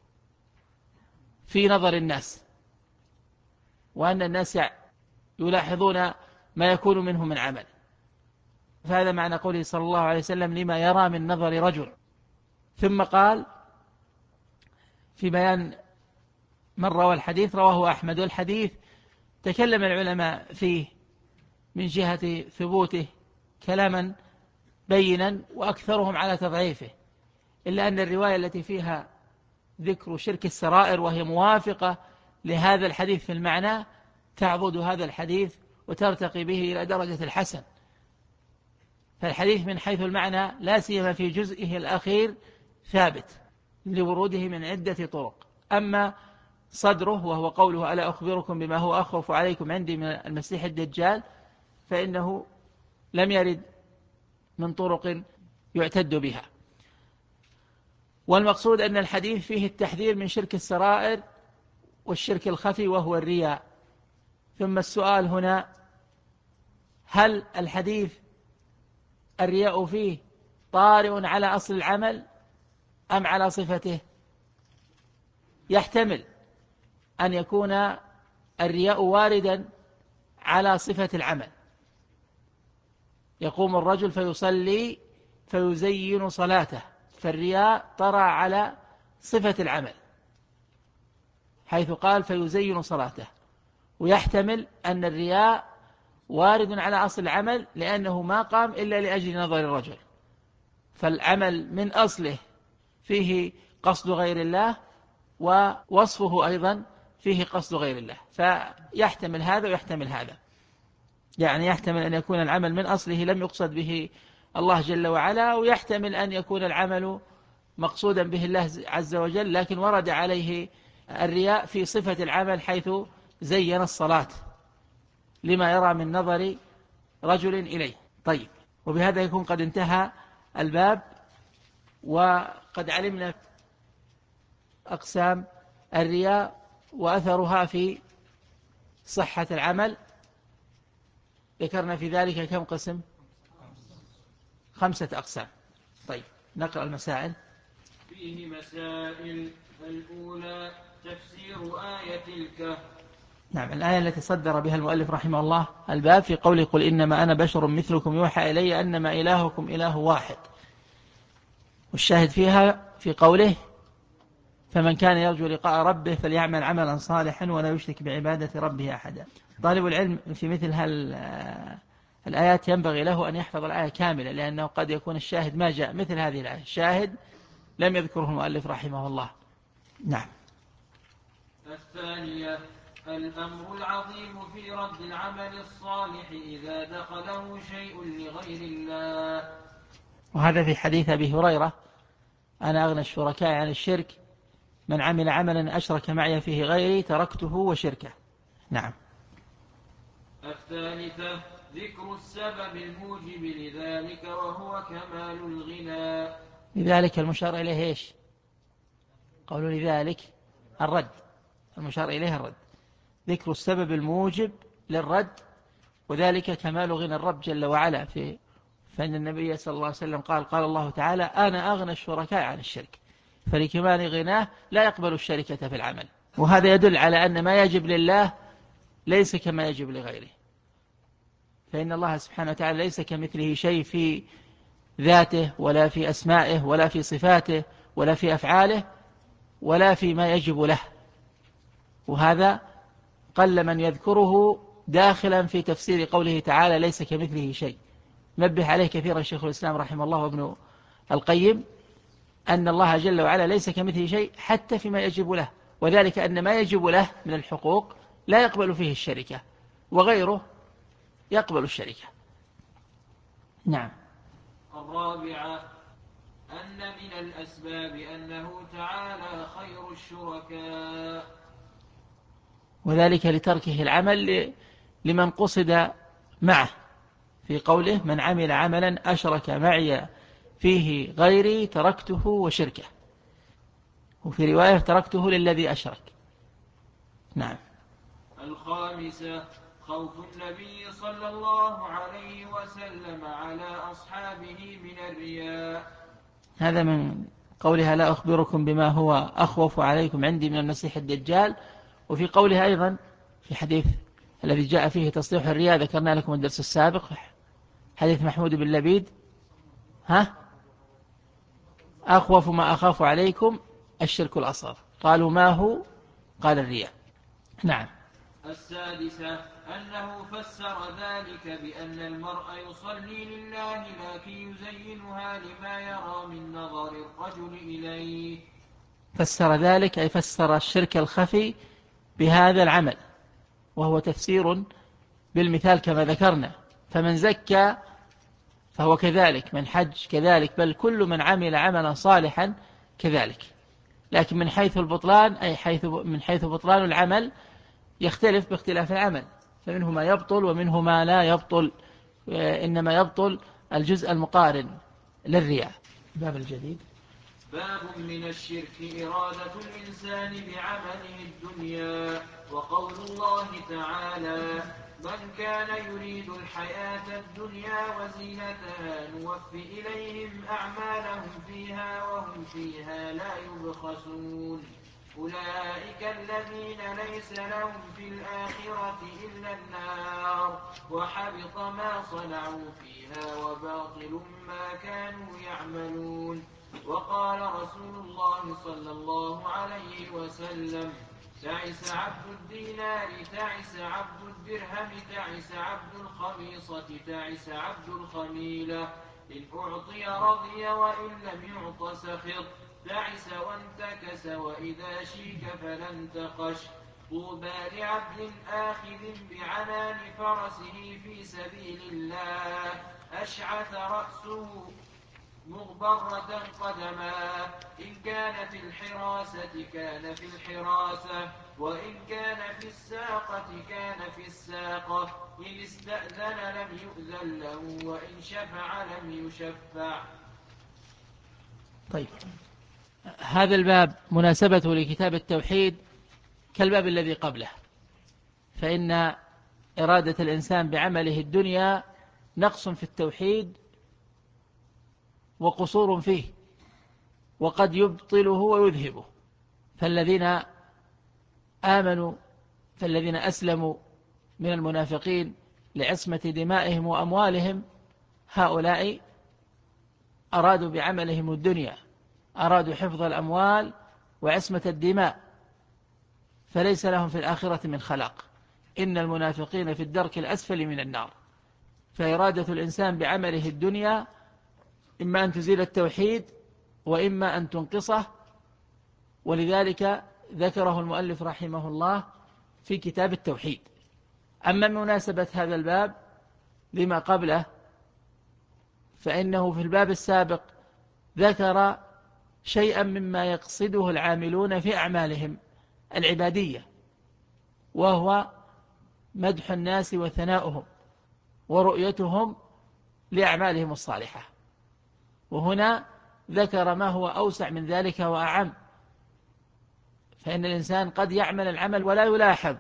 في نظر الناس، وأن الناس يلاحظون ما يكون منه من عمل. فهذا معنى قوله صلى الله عليه وسلم: لما يرى من نظر رجل. ثم قال في بيان من روى الحديث: رواه أحمد. والحديث تكلم العلماء فيه من جهة ثبوته كلاما بينا، وأكثرهم على تضعيفه، إلا أن الرواية التي فيها ذكر شرك السرائر وهي موافقة لهذا الحديث في المعنى تعضد هذا الحديث وترتقي به إلى درجة الحسن. فالحديث من حيث المعنى لا سيما في جزئه الأخير ثابت لوروده من عدة طرق. أما صدره وهو قوله: ألا أخبركم بما هو أخوف عليكم عندي من المسيح الدجال، فإنه لم يرد من طرق يعتد بها. والمقصود أن الحديث فيه التحذير من شرك السرائر والشرك الخفي وهو الرياء. ثم السؤال هنا: هل الحديث الرياء فيه طارئ على أصل العمل أم على صفته؟ يحتمل أن يكون الرياء واردا على صفة العمل. يقوم الرجل فيصلي فيزين صلاته، فالرياء طرأ على صفة العمل حيث قال: فيزين صلاته. ويحتمل أن الرياء وارد على أصل العمل لأنه ما قام إلا لأجل نظر الرجل، فالعمل من أصله فيه قصد غير الله، ووصفه أيضا فيه قصد غير الله، فيحتمل هذا ويحتمل هذا. يعني يحتمل أن يكون العمل من أصله لم يقصد به الله جل وعلا، ويحتمل أن يكون العمل مقصودا به الله عز وجل، لكن ورد عليه الرياء في صفة العمل حيث زين الصلاة لما يرى من نظر رجل إليه. طيب، وبهذا يكون قد انتهى الباب، وقد علمنا أقسام الرياء وأثرها في صحة العمل. ذكرنا في ذلك كم قسم؟ 5 أقسام. طيب، نقرأ المسائل. فيه مسائل. الأولى: تفسير آية الكهف. نعم، الآية التي صدر بها المؤلف رحمه الله الباب في قوله: قل إنما أنا بشر مثلكم يوحى إلي أنما إلهكم إله واحد. والشاهد فيها في قوله: فمن كان يرجو لقاء ربه فليعمل عملا صالحا ولا يشرك بعبادة ربه أحدا. طالب العلم في مثل الآيات ينبغي له أن يحفظ الآية كاملة، لأنه قد يكون الشاهد ما جاء مثل هذه الآية، الشاهد لم يذكره المؤلف رحمه الله. نعم. الثانية: الأمر العظيم في رد العمل الصالح إذا دخله شيء لغير الله. وهذا في حديث أبي هريرة: أنا أغنى الشركاء عن الشرك، من عمل عملا أشرك معي فيه غيري تركته وشركه. نعم. الثالثة: ذكر السبب الموجب لذلك وهو كمال الغنى. لذلك المشار إليه إيش؟ قولوا لذلك الرد، المشار إليه الرد. ذكر السبب الموجب للرد، وذلك كمال غنى الرب جل وعلا. فإن النبي صلى الله عليه وسلم قال الله تعالى: أنا أغنى الشركاء عن الشرك. فلكمال غناه لا يقبل الشركة في العمل. وهذا يدل على أن ما يجب لله ليس كما يجب لغيره، فإن الله سبحانه وتعالى ليس كمثله شيء في ذاته ولا في أسمائه ولا في صفاته ولا في أفعاله ولا في ما يجب له، وهذا قل من يذكره داخلا في تفسير قوله تعالى ليس كمثله شيء. نبه عليه كثيرا شيخ الإسلام رحمه الله وابن القيم أن الله جل وعلا ليس كمثله شيء حتى فيما يجب له، وذلك أن ما يجب له من الحقوق لا يقبل فيه الشركة وغيره يقبل الشركة. نعم. الرابعة أن من الأسباب أنه تعالى خير الشركاء، وذلك لتركه العمل لمن قصد معه في قوله من عمل عملا أشرك معي فيه غيري تركته وشركه، وفي رواية تركته للذي أشرك. نعم. الخامسة خوف النبي صلى الله عليه وسلم على أصحابه من الرياء. هذا من قولها لا أخبركم بما هو أخوف عليكم عندي من المسيح الدجال، وفي قولها أيضا في حديث الذي جاء فيه تصريح الرياء ذكرنا لكم الدرس السابق، حديث محمود بن لبيد أخوف ما أخاف عليكم الشرك الأصغر، قالوا ما هو؟ قال الرياء. نعم. السادسة أنه فسر ذلك بأن المرء يصلي لله لكن يزينها لما يرى من نظر الرجل إليه. فسر ذلك أي فسر الشرك الخفي بهذا العمل، وهو تفسير بالمثال كما ذكرنا، فمن زكى فهو كذلك، من حج كذلك، بل كل من عمل عملا صالحا كذلك. لكن من حيث البطلان أي من حيث بطلان العمل يختلف باختلاف العمل، فمنه ما يبطل ومنه ما لا يبطل، إنما يبطل الجزء المقارن للرياء. باب الجديد. باب من الشرك إرادة الإنسان بعمله الدنيا، وقول الله تعالى من كان يريد الحياة الدنيا وزينتها نوفي إليهم أعمالهم فيها وهم فيها لا يبخسون. أولئك الذين ليس لهم في الآخرة إلا النار وحبط ما صنعوا فيها وباطل ما كانوا يعملون. وقال رسول الله صلى الله عليه وسلم تعس عبد الدينار تعس عبد الدرهم تعس عبد الخميصة تعس عبد الخميلة إن أعطي رضي وإن لم يعط سخط تعس وانتكس وإذا شيك فلا انتقش. طوبى لعبد آخذ بعنان فرسه في سبيل الله أشعث رأسه مغبرة قدما إن كان في الحراسة كان في الحراسة وإن كان في الساقة كان في الساقة إن استأذن لم يؤذن له وإن شفع لم يشفع. طيب، هذا الباب مناسبته لكتاب التوحيد كالباب الذي قبله، فإن إرادة الإنسان بعمله الدنيا نقص في التوحيد وقصور فيه، وقد يبطله ويذهبه. فالذين آمنوا فالذين أسلموا من المنافقين لعصمة دمائهم وأموالهم هؤلاء أرادوا بعملهم الدنيا، أرادوا حفظ الأموال وعصمة الدماء، فليس لهم في الآخرة من خلاق. إن المنافقين في الدرك الأسفل من النار. فإرادة الإنسان بعمله الدنيا إما أن تزيل التوحيد وإما أن تنقصه، ولذلك ذكره المؤلف رحمه الله في كتاب التوحيد. أما مناسبة هذا الباب لما قبله فإنه في الباب السابق ذكر شيئا مما يقصده العاملون في أعمالهم العبادية، وهو مدح الناس وثناؤهم ورؤيتهم لأعمالهم الصالحة. وهنا ذكر ما هو أوسع من ذلك وأعم، فإن الإنسان قد يعمل العمل ولا يلاحظ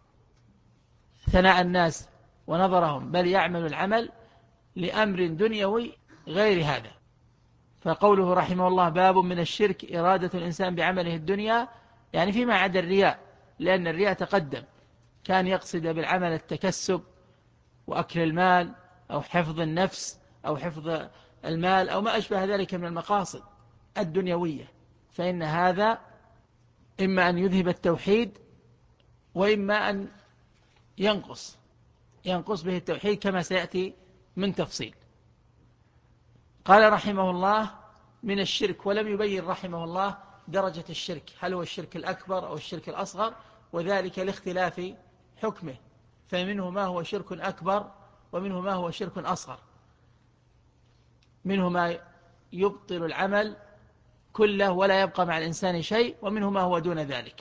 ثناء الناس ونظرهم، بل يعمل العمل لأمر دنيوي غير هذا، فقوله رحمه الله باب من الشرك إرادة الإنسان بعمله الدنيا، يعني فيما عدا الرياء، لأن الرياء تقدم كان يقصد بالعمل التكسب وأكل المال أو حفظ النفس أو حفظ المال أو ما أشبه ذلك من المقاصد الدنيوية، فإن هذا إما أن يذهب التوحيد وإما أن ينقص به التوحيد كما سيأتي من تفصيل. قال رحمه الله من الشرك، ولم يبين رحمه الله درجة الشرك، هل هو الشرك الأكبر أو الشرك الأصغر، وذلك لاختلاف حكمه، فمنه ما هو شرك أكبر ومنه ما هو شرك أصغر، منه ما يبطل العمل كله ولا يبقى مع الإنسان شيء، ومنه ما هو دون ذلك.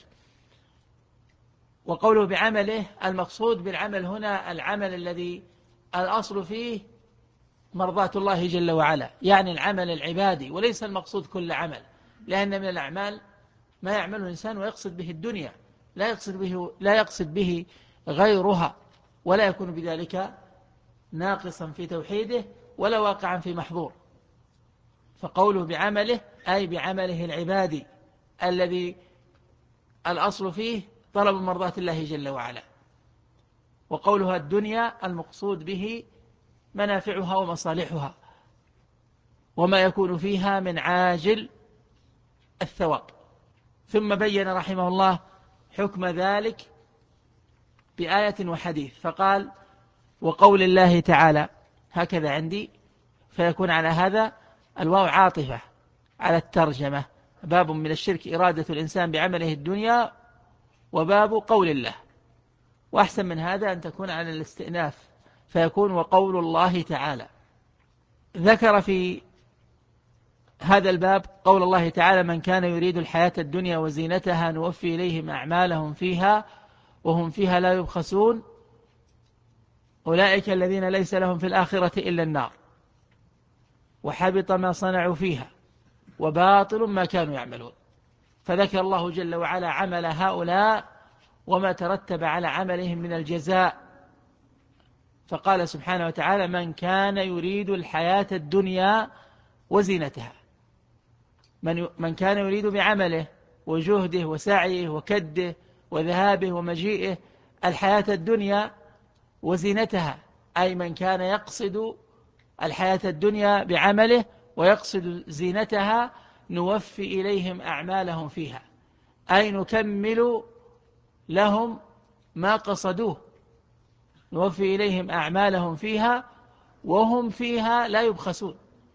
وقوله بعمله، المقصود بالعمل هنا العمل الذي الأصل فيه مرضاة الله جل وعلا، يعني العمل العبادي، وليس المقصود كل عمل، لأن من الأعمال ما يعمله الإنسان ويقصد به الدنيا، لا يقصد به غيرها، ولا يكون بذلك ناقصا في توحيده ولا واقعا في محظور. فقوله بعمله أي بعمله العبادي الذي الأصل فيه طلب مرضاة الله جل وعلا. وقولها الدنيا المقصود به منافعها ومصالحها وما يكون فيها من عاجل الثواب. ثم بين رحمه الله حكم ذلك بآية وحديث، فقال وقول الله تعالى، هكذا عندي، فيكون على هذا الواو عاطفة على الترجمة، باب من الشرك إرادة الإنسان بعمله الدنيا، وباب قول الله. وأحسن من هذا أن تكون على الاستئناف، فيكون وقول الله تعالى. ذكر في هذا الباب قول الله تعالى من كان يريد الحياة الدنيا وزينتها نوفي إليهم أعمالهم فيها وهم فيها لا يبخسون أولئك الذين ليس لهم في الآخرة إلا النار وحبط ما صنعوا فيها وباطل ما كانوا يعملون. فذكر الله جل وعلا عمل هؤلاء وما ترتب على عملهم من الجزاء، فقال سبحانه وتعالى من كان يريد الحياة الدنيا وزينتها، من كان يريد بعمله وجهده وسعيه وكده وذهابه ومجيئه الحياة الدنيا وزينتها، أي من كان يقصد الحياة الدنيا بعمله ويقصد زينتها نوفي إليهم أعمالهم فيها، أي نكمل لهم ما قصدوه، نوفي إليهم أعمالهم فيها وهم فيها لا يبخسون.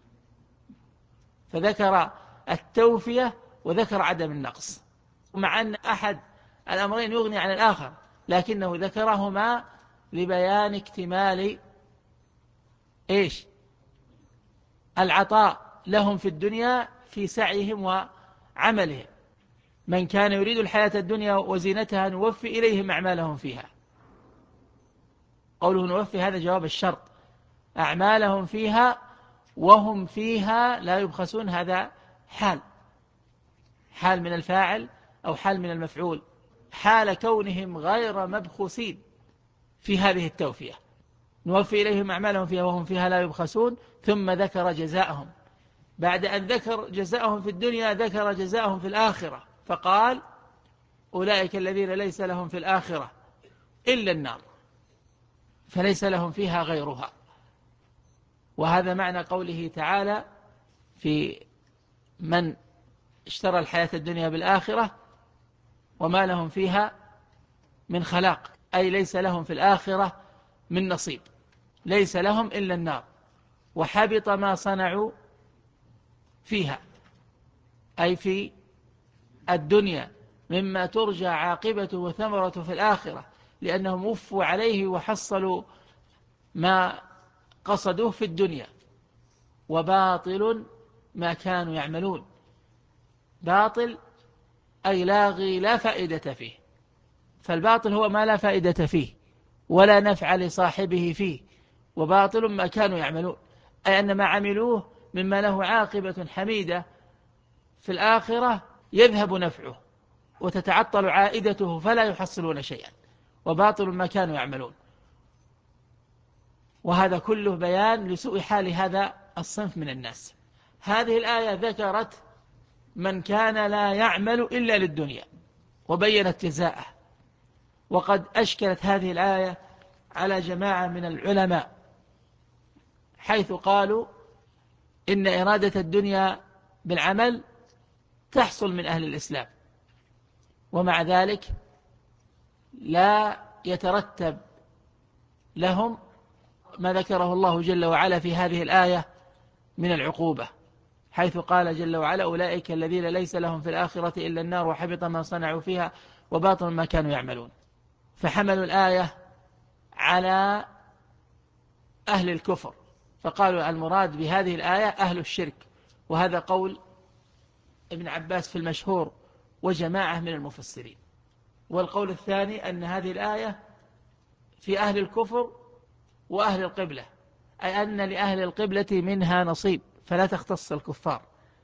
فذكر التوفية وذكر عدم النقص، مع أن أحد الأمرين يغني عن الآخر، لكنه ذكرهما لبيان اكتمال العطاء لهم في الدنيا في سعيهم وعملهم. من كان يريد الحياة الدنيا وزينتها نوفي إليهم أعمالهم فيها، قوله نوفي هذا جواب الشرط، أعمالهم فيها وهم فيها لا يبخسون، هذا حال من الفاعل أو حال من المفعول، حال كونهم غير مبخوسين في هذه التوفية، نوفي إليهم أعمالهم فيها وهم فيها لا يبخسون. ثم ذكر جزاءهم، بعد أن ذكر جزاءهم في الدنيا ذكر جزاءهم في الآخرة، فقال أولئك الذين ليس لهم في الآخرة إلا النار فليس لهم فيها غيرها. وهذا معنى قوله تعالى في من اشترى الحياة الدنيا بالآخرة وما لهم فيها من خلاق، أي ليس لهم في الآخرة من نصيب، ليس لهم إلا النار وحبط ما صنعوا فيها، أي في الدنيا مما ترجى عاقبته وثمرته في الآخرة، لأنهم وفوا عليه وحصلوا ما قصدوه في الدنيا. وباطل ما كانوا يعملون، باطل أي لاغي لا فائدة فيه، فالباطل هو ما لا فائدة فيه ولا نفع لصاحبه فيه، وباطل ما كانوا يعملون أي أن ما عملوه مما له عاقبة حميدة في الآخرة يذهب نفعه وتتعطل عائدته فلا يحصلون شيئا، وباطل ما كانوا يعملون. وهذا كله بيان لسوء حال هذا الصنف من الناس. هذه الآية ذكرت من كان لا يعمل إلا للدنيا وبينت جزاءه. وقد أشكلت هذه الآية على جماعة من العلماء، حيث قالوا إن إرادة الدنيا بالعمل تحصل من أهل الإسلام، ومع ذلك لا يترتب لهم ما ذكره الله جل وعلا في هذه الآية من العقوبة، حيث قال جل وعلا أولئك الذين ليس لهم في الآخرة إلا النار وحبط ما صنعوا فيها وباطل ما كانوا يعملون. فحملوا الآية على أهل الكفر، فقالوا المراد بهذه الآية أهل الشرك، وهذا قول ابن عباس في المشهور وجماعة من المفسرين. والقول الثاني أن هذه الآية في أهل الكفر وأهل القبلة، أي أن لأهل القبلة منها نصيب، فلا تختص الكفار،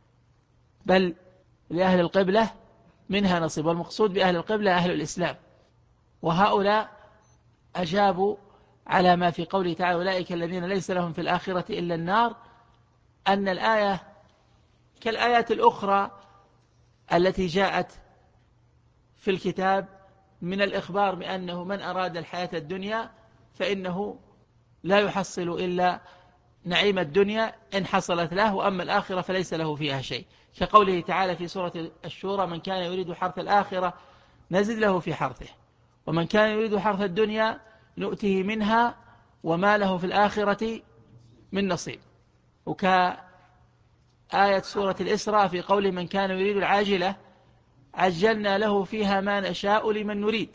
بل لأهل القبلة منها نصيب، والمقصود بأهل القبلة أهل الإسلام. وهؤلاء أجابوا على ما في قوله تعالى أولئك الذين ليس لهم في الآخرة إلا النار، أن الآية كالآيات الأخرى التي جاءت في الكتاب من الإخبار بأنه من أراد الحياة الدنيا فإنه لا يحصل إلا نعيم الدنيا إن حصلت له، وأما الآخرة فليس له فيها شيء، كقوله تعالى في سورة الشورى من كان يريد حرث الآخرة نزد له في حرثه، ومن كان يريد حرث الدنيا نؤته منها وما له في الآخرة من نصيب. وكآية سورة الإسراء في قول من كان يريد العاجلة عجلنا له فيها ما نشاء لمن نريد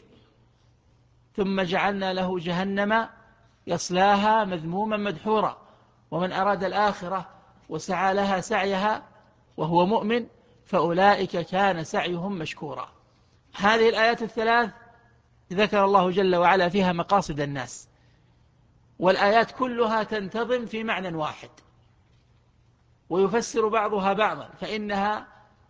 ثم جعلنا له جهنم يصلاها مذموما مدحورا ومن أراد الآخرة وسعى لها سعيها وهو مؤمن فأولئك كان سعيهم مشكورا. هذه الآيات الثلاث ذكر الله جل وعلا فيها مقاصد الناس، والآيات كلها تنتظم في معنى واحد ويفسر بعضها بعضا، فإنها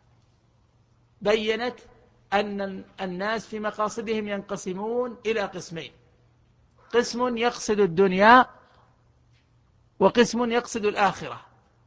بيّنت أن الناس في مقاصدهم ينقسمون إلى قسمين: قسم يقصد الدنيا وقسم يقصد الآخرة.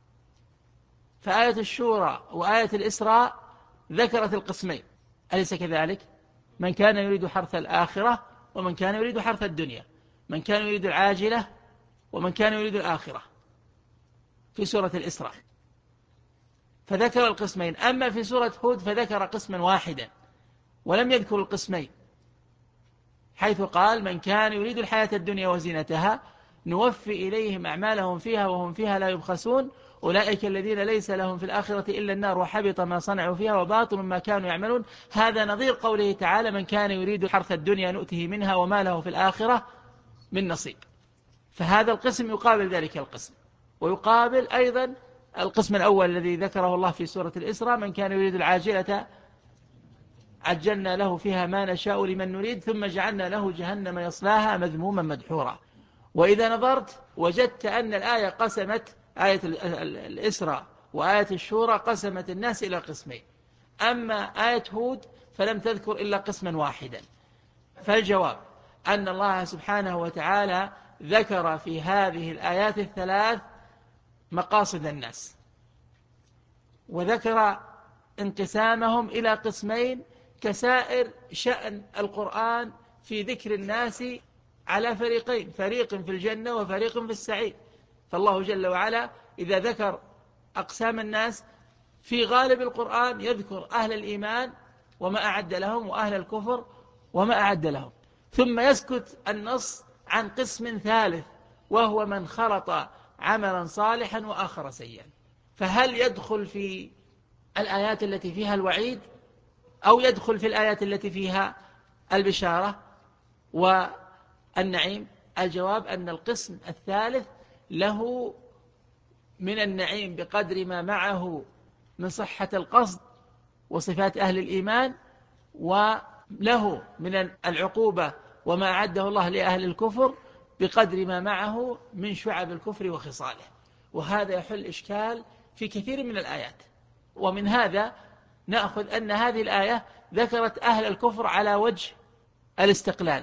فآية الشورى وآية الإسراء ذكرت القسمين، أليس كذلك؟ من كان يريد حرث الآخرة ومن كان يريد حرث الدنيا، من كان يريد العاجلة ومن كان يريد الآخرة في سورة الإسراء، فذكر القسمين. أما في سورة هود فذكر قسما واحدا ولم يذكر القسمين، حيث قال من كان يريد الحياة الدنيا وزينتها نوفي إليهم أعمالهم فيها وهم فيها لا يبخسون أولئك الذين ليس لهم في الآخرة إلا النار وحبط ما صنعوا فيها وباطل ما كانوا يعملون. هذا نظير قوله تعالى من كان يريد حرث الدنيا نؤته منها وما له في الآخرة من نصيب. فهذا القسم يقابل ذلك القسم، ويقابل أيضا القسم الأول الذي ذكره الله في سورة الإسراء من كان يريد العاجلة عجلنا له فيها ما نشاء لمن نريد ثم جعلنا له جهنم يصلاها مذموما مدحورا. وإذا نظرت وجدت أن الآية قسمت آية الإسراء وآية الشورى قسمت الناس إلى قسمين، أما آية هود فلم تذكر إلا قسما واحدا. فالجواب أن الله سبحانه وتعالى ذكر في هذه الآيات الثلاث مقاصد الناس، وذكر انقسامهم إلى قسمين كسائر شأن القرآن في ذكر الناس على فريقين، فريق في الجنة وفريق في السعير. فالله جل وعلا إذا ذكر أقسام الناس في غالب القرآن يذكر أهل الإيمان وما أعد لهم وأهل الكفر وما أعد لهم، ثم يسكت النص عن قسم ثالث وهو من خلط عملا صالحا وآخر سيئا. فهل يدخل في الآيات التي فيها الوعيد أو يدخل في الآيات التي فيها البشارة والنعيم؟ الجواب أن القسم الثالث له من النعيم بقدر ما معه من صحة القصد وصفات أهل الإيمان، وله من العقوبة وما أعده الله لأهل الكفر بقدر ما معه من شعب الكفر وخصاله. وهذا يحل إشكال في كثير من الآيات. ومن هذا نأخذ أن هذه الآية ذكرت أهل الكفر على وجه الاستقلال،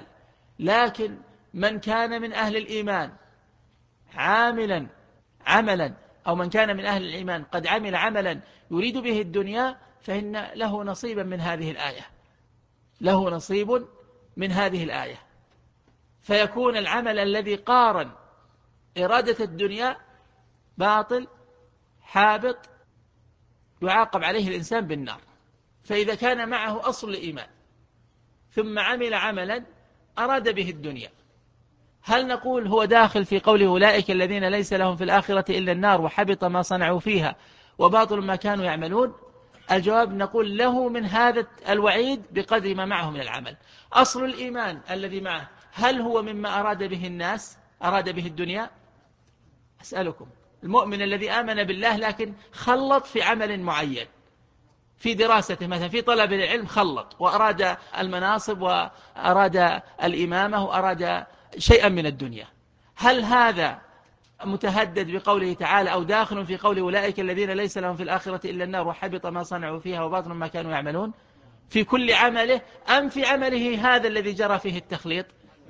لكن من كان من أهل الإيمان عاملا أو من كان من أهل الإيمان قد عمل عملا يريد به الدنيا فإن له نصيبا من هذه الآية، له نصيب من هذه الآية، فيكون العمل الذي قارن إرادة الدنيا باطل حابط يعاقب عليه الإنسان بالنار. فإذا كان معه أصل الإيمان ثم عمل عملا أراد به الدنيا، هل نقول هو داخل في قوله أولئك الذين ليس لهم في الآخرة إلا النار وحبط ما صنعوا فيها وباطل ما كانوا يعملون؟ الجواب نقول له من هذا الوعيد بقدر ما معه من العمل. أصل الإيمان الذي معه هل هو مما أراد به الناس، أراد به الدنيا؟ أسألكم، المؤمن الذي آمن بالله لكن خلط في عمل معين، في دراسته مثلا، في طلب العلم خلط وأراد المناصب وأراد الإمامة وأراد شيئا من الدنيا، هل هذا متهدد بقوله تعالى أو داخل في قوله أولئك الذين ليس لهم في الآخرة إلا النار وحبط ما صنعوا فيها وباطل ما كانوا يعملون، في كل عمله أم في عمله هذا الذي جرى فيه التخليط؟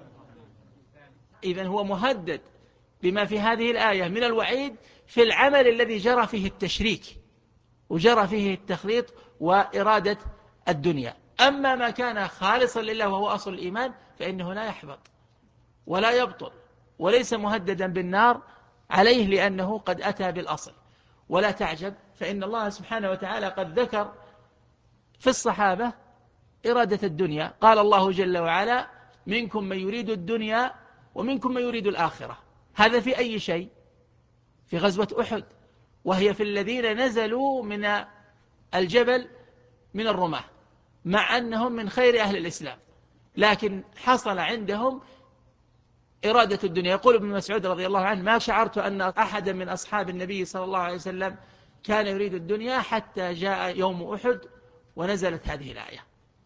إذن هو مهدد بما في هذه الآية من الوعيد في العمل الذي جرى فيه التشريك وجرى فيه التخليط وإرادة الدنيا. أما ما كان خالصا لله وهو أصل الإيمان فإنه لا يحبط ولا يبطل وليس مهددا بالنار عليه لأنه قد أتى بالأصل. ولا تعجب فإن الله سبحانه وتعالى قد ذكر في الصحابة إرادة الدنيا، قال الله جل وعلا منكم من يريد الدنيا ومنكم من يريد الآخرة. هذا في أي شيء؟ في غزوة أحد، وهي في الذين نزلوا من الجبل من الرماة مع أنهم من خير أهل الإسلام، لكن حصل عندهم إرادة الدنيا. يقول ابن مسعود رضي الله عنه ما شعرت أن أحدا من أصحاب النبي صلى الله عليه وسلم كان يريد الدنيا حتى جاء يوم أحد ونزلت هذه الآية.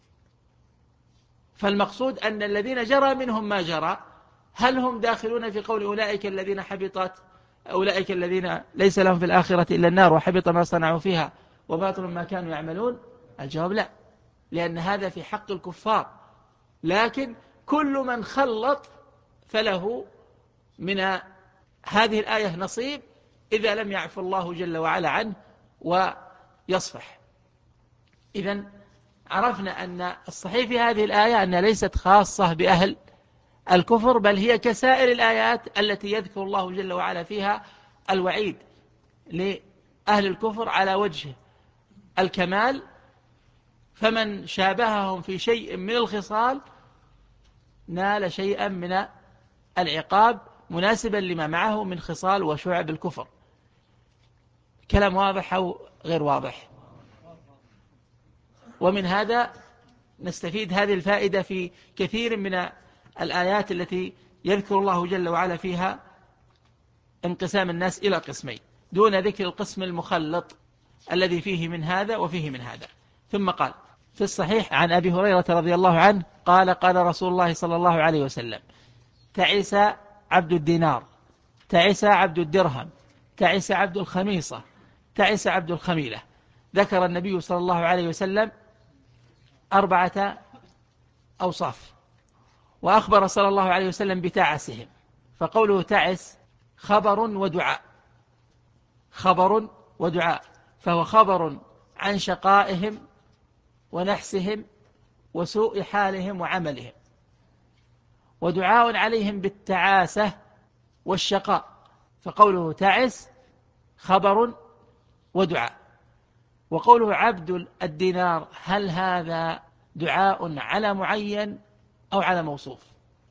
فالمقصود أن الذين جرى منهم ما جرى هل هم داخلون في قول أولئك الذين حبطت، أولئك الذين ليس لهم في الآخرة إلا النار وحبط ما صنعوا فيها وباطل ما كانوا يعملون؟ الجواب لا، لأن هذا في حق الكفار، لكن كل من خلط فله من هذه الآية نصيب إذا لم يعفو الله جل وعلا عنه ويصفح. إذن عرفنا أن الصحيح في هذه الآية أنها ليست خاصة بأهل الكفر، بل هي كسائر الآيات التي يذكر الله جل وعلا فيها الوعيد لأهل الكفر على وجه الكمال، فمن شابههم في شيء من الخصال نال شيئا من العقاب مناسبا لما معه من خصال وشعب الكفر. كلام واضح أو غير واضح؟ ومن هذا نستفيد هذه الفائدة في كثير من الآيات التي يذكر الله جل وعلا فيها انقسام الناس إلى قسمين دون ذكر القسم المخلط الذي فيه من هذا وفيه من هذا. ثم قال في الصحيح عن أبي هريرة رضي الله عنه قال قال رسول الله صلى الله عليه وسلم تعس عبد الدينار، تعس عبد الدرهم، تعس عبد الخميصة، تعس عبد الخميلة. ذكر النبي صلى الله عليه وسلم 4 أوصاف، وأخبر صلى الله عليه وسلم بتعسهم، فقوله تعس خبر ودعاء، خبر ودعاء، فهو خبر عن شقائهم ونحسهم وسوء حالهم وعملهم، ودعاء عليهم بالتعاسة والشقاء، فقوله تعس خبر ودعاء. وقوله عبد الدينار هل هذا دعاء على معين أو على موصوف؟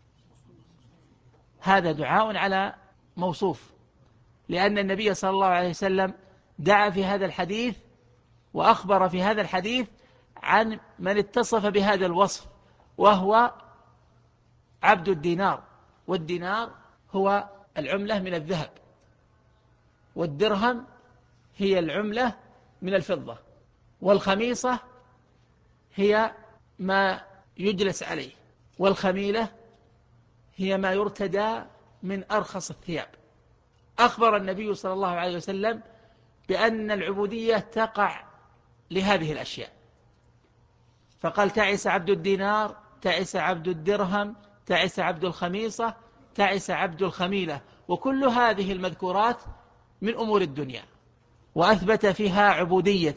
هذا دعاء على موصوف، لأن النبي صلى الله عليه وسلم دعا في هذا الحديث وأخبر في هذا الحديث عن من اتصف بهذا الوصف وهو عبد الدينار. والدينار هو العملة من الذهب، والدرهم هي العملة من الفضة، والخميصة هي ما يجلس عليه، والخميلة هي ما يرتدى من أرخص الثياب. أخبر النبي صلى الله عليه وسلم بأن العبودية تقع لهذه الأشياء، فقال تعس عبد الدينار، تعس عبد الدرهم، تعس عبد الخميصة، تعس عبد الخميلة. وكل هذه المذكورات من أمور الدنيا وأثبت فيها عبودية.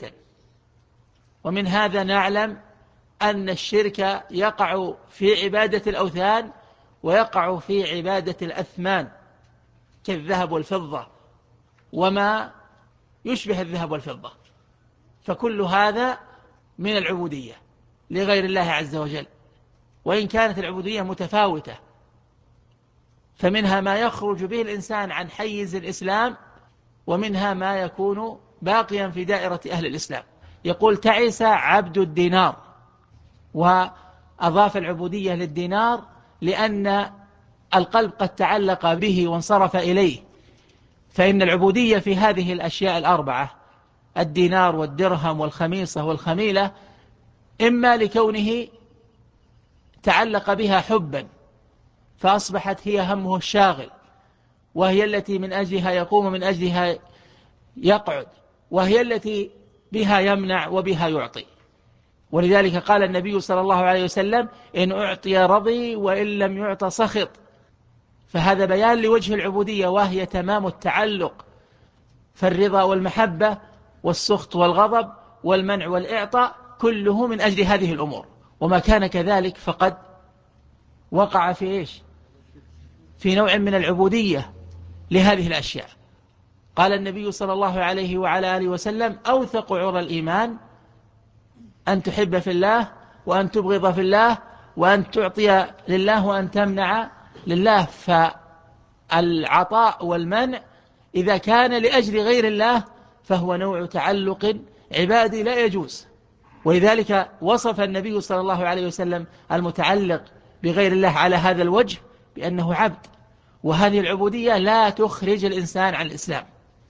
ومن هذا نعلم أن الشرك يقع في عبادة الأوثان ويقع في عبادة الأثمان كالذهب والفضة وما يشبه الذهب والفضة، فكل هذا من العبودية لغير الله عز وجل، وإن كانت العبودية متفاوتة، فمنها ما يخرج به الإنسان عن حيز الإسلام، ومنها ما يكون باقيا في دائرة أهل الإسلام. يقول تعس عبد الدينار، وأضاف العبودية للدينار لأن القلب قد تعلق به وانصرف إليه، فإن العبودية في هذه الأشياء الأربعة الدينار والدرهم والخميصة والخميلة إما لكونه تعلق بها حبا فأصبحت هي همه الشاغل، وهي التي من أجلها يقوم من أجلها يقعد، وهي التي بها يمنع وبها يعطي. ولذلك قال النبي صلى الله عليه وسلم إن أعطي رضي وإن لم يعط سخط، فهذا بيان لوجه العبودية وهي تمام التعلق، فالرضا والمحبة والسخط والغضب والمنع والإعطاء كله من أجل هذه الأمور، وما كان كذلك فقد وقع في إيش؟ في نوع من العبودية لهذه الأشياء. قال النبي صلى الله عليه وعلى آله وسلم أوثق عرى الإيمان أن تحب في الله وأن تبغض في الله وأن تعطي لله وأن تمنع لله. فالعطاء والمنع إذا كان لأجل غير الله فهو نوع تعلق عبادي لا يجوز، ولذلك وصف النبي صلى الله عليه وسلم المتعلق بغير الله على هذا الوجه بأنه عبد. وهذه العبودية لا تخرج الإنسان عن الإسلام،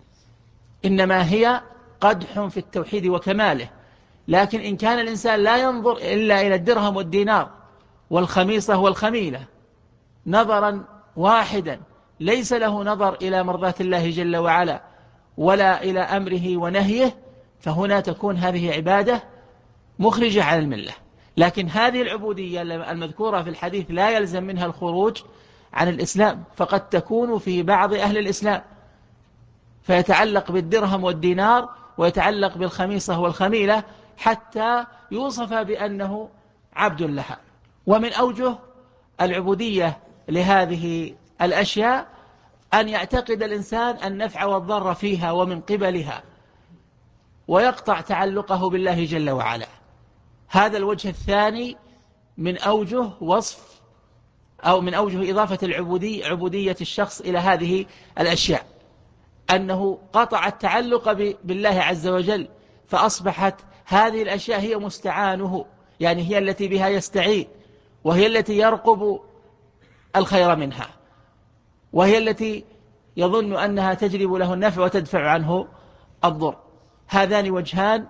إنما هي قدح في التوحيد وكماله. لكن إن كان الإنسان لا ينظر إلا إلى الدرهم والدينار والخميصة والخميلة نظرا واحدا، ليس له نظر إلى مرضاة الله جل وعلا ولا إلى أمره ونهيه، فهنا تكون هذه عبادة مخرجة عن الملة. لكن هذه العبودية المذكورة في الحديث لا يلزم منها الخروج عن الإسلام، فقد تكون في بعض أهل الإسلام فيتعلق بالدرهم والدينار ويتعلق بالخميصة والخميلة حتى يوصف بأنه عبد لها. ومن أوجه العبودية لهذه الأشياء أن يعتقد الإنسان النفع والضر فيها ومن قبلها ويقطع تعلقه بالله جل وعلا. هذا الوجه الثاني من أوجه وصف أو من أوجه إضافة عبودية الشخص إلى هذه الأشياء، أنه قطع التعلق بالله عز وجل، فأصبحت هذه الأشياء هي مستعانه، يعني هي التي بها يستعين، وهي التي يرقب الخير منها، وهي التي يظن أنها تجلب له النفع وتدفع عنه الضر. هذان وجهان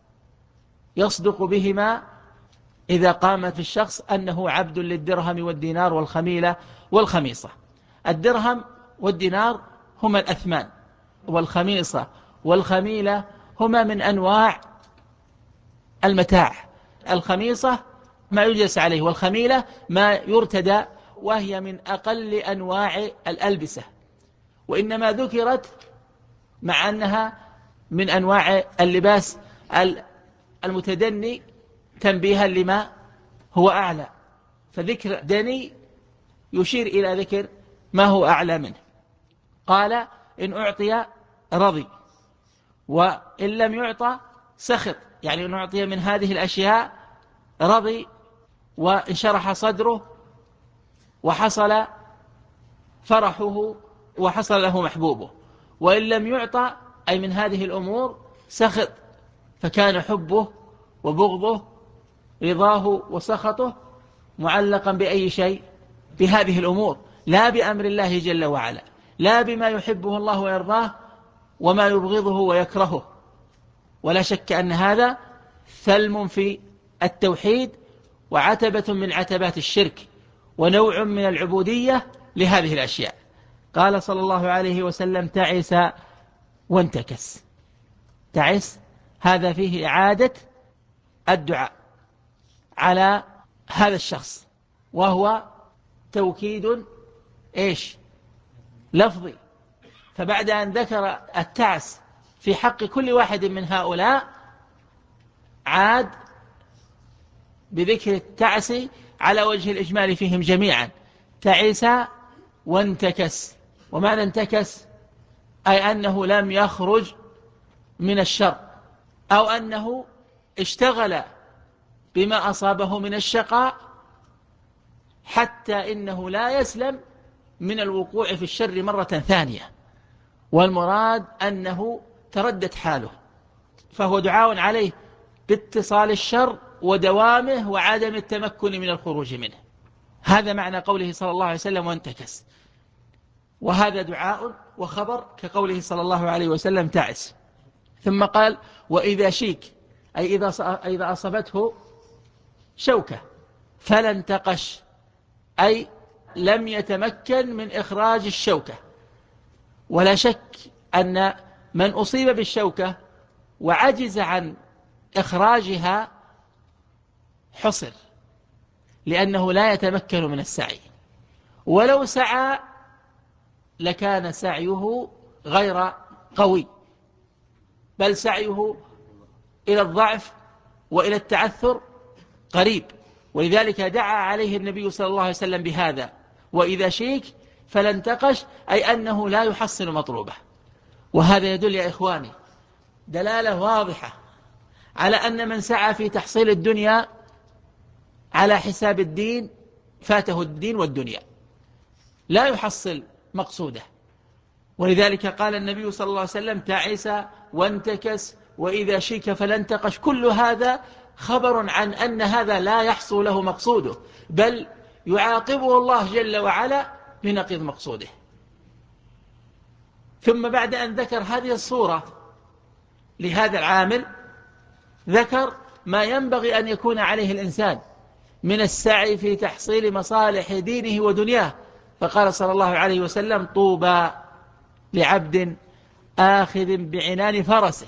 يصدق بهما إذا قام في الشخص أنه عبد للدرهم والدينار والخميلة والخميصة. الدرهم والدينار هما الأثمان، والخميصة والخميلة هما من أنواع المتاع. الخميصة ما يجلس عليه، والخميلة ما يرتدى، وهي من أقل أنواع الألبسة، وإنما ذكرت مع أنها من أنواع اللباس المتدني تنبيها لما هو أعلى، فذكر دني يشير إلى ذكر ما هو أعلى منه. قال إن أعطي رضي وإن لم يعطى سخط، يعني إن أعطي من هذه الأشياء رضي وانشرح صدره وحصل فرحه وحصل له محبوبه، وإن لم يعطى أي من هذه الأمور سخط، فكان حبه وبغضه رضاه وسخطه معلقا بأي شيء؟ بهذه الأمور، لا بأمر الله جل وعلا، لا بما يحبه الله ويرضاه وما يبغضه ويكرهه. ولا شك أن هذا ثلم في التوحيد وعتبة من عتبات الشرك ونوع من العبودية لهذه الأشياء. قال صلى الله عليه وسلم تعس وانتكس. تعس هذا فيه إعادة الدعاء على هذا الشخص، وهو توكيد إيش؟ لفظي، فبعد أن ذكر التعس في حق كل واحد من هؤلاء عاد بذكر التعس على وجه الإجمال فيهم جميعا: تعس وانتكس. ومعنى انتكس أي أنه لم يخرج من الشر، أو أنه اشتغل بما أصابه من الشقاء حتى إنه لا يسلم من الوقوع في الشر مرة ثانية. والمراد أنه تردت حاله، فهو دعاء عليه باتصال الشر ودوامه وعدم التمكن من الخروج منه. هذا معنى قوله صلى الله عليه وسلم وانتكس. وهذا دعاء وخبر كقوله صلى الله عليه وسلم تعس. ثم قال وإذا شيك، أي إذا أصبته شوكة فلا انتقش، أي لم يتمكن من إخراج الشوكة. ولا شك أن من أصيب بالشوكة وعجز عن إخراجها حصر، لأنه لا يتمكن من السعي، ولو سعى لكان سعيه غير قوي، بل سعيه إلى الضعف وإلى التعثر قريب. ولذلك دعا عليه النبي صلى الله عليه وسلم بهذا: وإذا شيك فلا انتقش، أي أنه لا يحصل مطلوبه. وهذا يدل يا إخواني دلالة واضحة على أن من سعى في تحصيل الدنيا على حساب الدين فاته الدين والدنيا، لا يحصل مقصوده. ولذلك قال النبي صلى الله عليه وسلم تعس وانتكس وإذا شيك فلا انتقش. كل هذا خبر عن أن هذا لا يحصل له مقصوده، بل يعاقبه الله جل وعلا بنقيض مقصوده. ثم بعد أن ذكر هذه الصورة لهذا العامل ذكر ما ينبغي أن يكون عليه الإنسان من السعي في تحصيل مصالح دينه ودنياه. فقال صلى الله عليه وسلم طوبى لعبد آخذ بعنان فرسه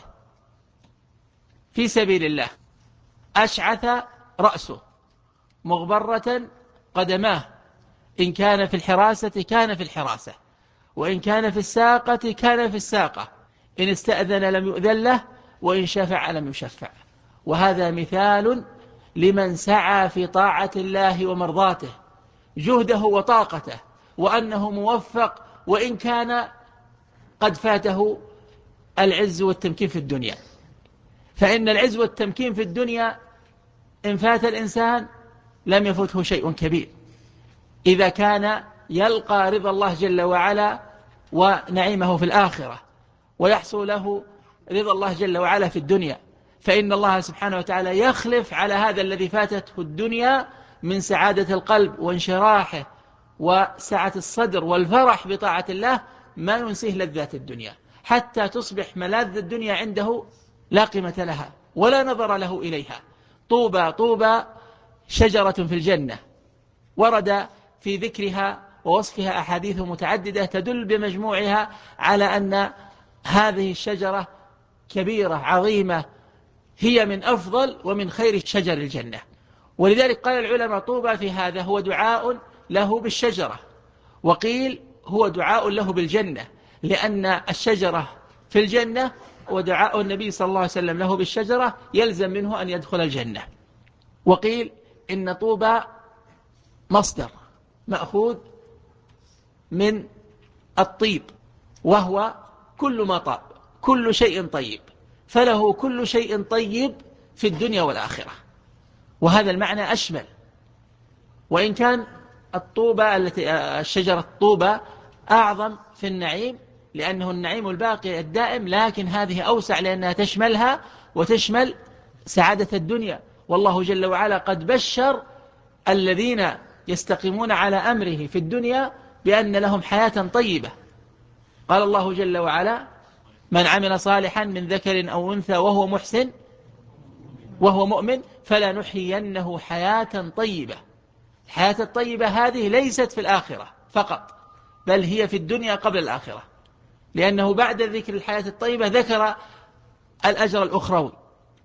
في سبيل الله أشعث رأسه مغبرة قدماه، إن كان في الحراسة كان في الحراسة، وإن كان في الساقة كان في الساقة، إن استأذن لم يؤذن له، وإن شفع لم يشفع. وهذا مثال لمن سعى في طاعة الله ومرضاته جهده وطاقته، وأنه موفق وإن كان قد فاته العز والتمكين في الدنيا. فإن العز والتمكين في الدنيا إن فات الإنسان لم يفته شيء كبير، إذا كان يلقى رضا الله جل وعلا ونعيمه في الآخرة، ويحصل له رضا الله جل وعلا في الدنيا، فإن الله سبحانه وتعالى يخلف على هذا الذي فاتته الدنيا من سعادة القلب وانشراحه وسعة الصدر والفرح بطاعة الله ما ينسيه لذات الدنيا، حتى تصبح ملاذ الدنيا عنده لا قيمة لها ولا نظر له إليها. طوبى طوبى شجرة في الجنة، ورد في ذكرها ووصفها أحاديث متعددة تدل بمجموعها على أن هذه الشجرة كبيرة عظيمة، هي من أفضل ومن خير شجر الجنة. ولذلك قال العلماء طوبى في هذا هو دعاء له بالشجرة، وقيل هو دعاء له بالجنة، لأن الشجرة في الجنة، ودعاء النبي صلى الله عليه وسلم له بالشجرة يلزم منه أن يدخل الجنة. وقيل إن طوبى مصدر مأخوذ من الطيب، وهو كل ما طاب، كل شيء طيب، فله كل شيء طيب في الدنيا والآخرة. وهذا المعنى أشمل، وإن كان الطوبة الشجرة الطوبة أعظم في النعيم لأنه النعيم الباقي الدائم، لكن هذه أوسع لأنها تشملها وتشمل سعادة الدنيا. والله جل وعلا قد بشر الذين يستقيمون على أمره في الدنيا بأن لهم حياة طيبة. قال الله جل وعلا من عمل صالحا من ذكر أو أنثى وهو محسن وهو مؤمن فلنحيينه حياة طيبة. الحياة الطيبة هذه ليست في الآخرة فقط، بل هي في الدنيا قبل الآخرة، لأنه بعد ذكر الحياة الطيبة ذكر الأجر الأخروي.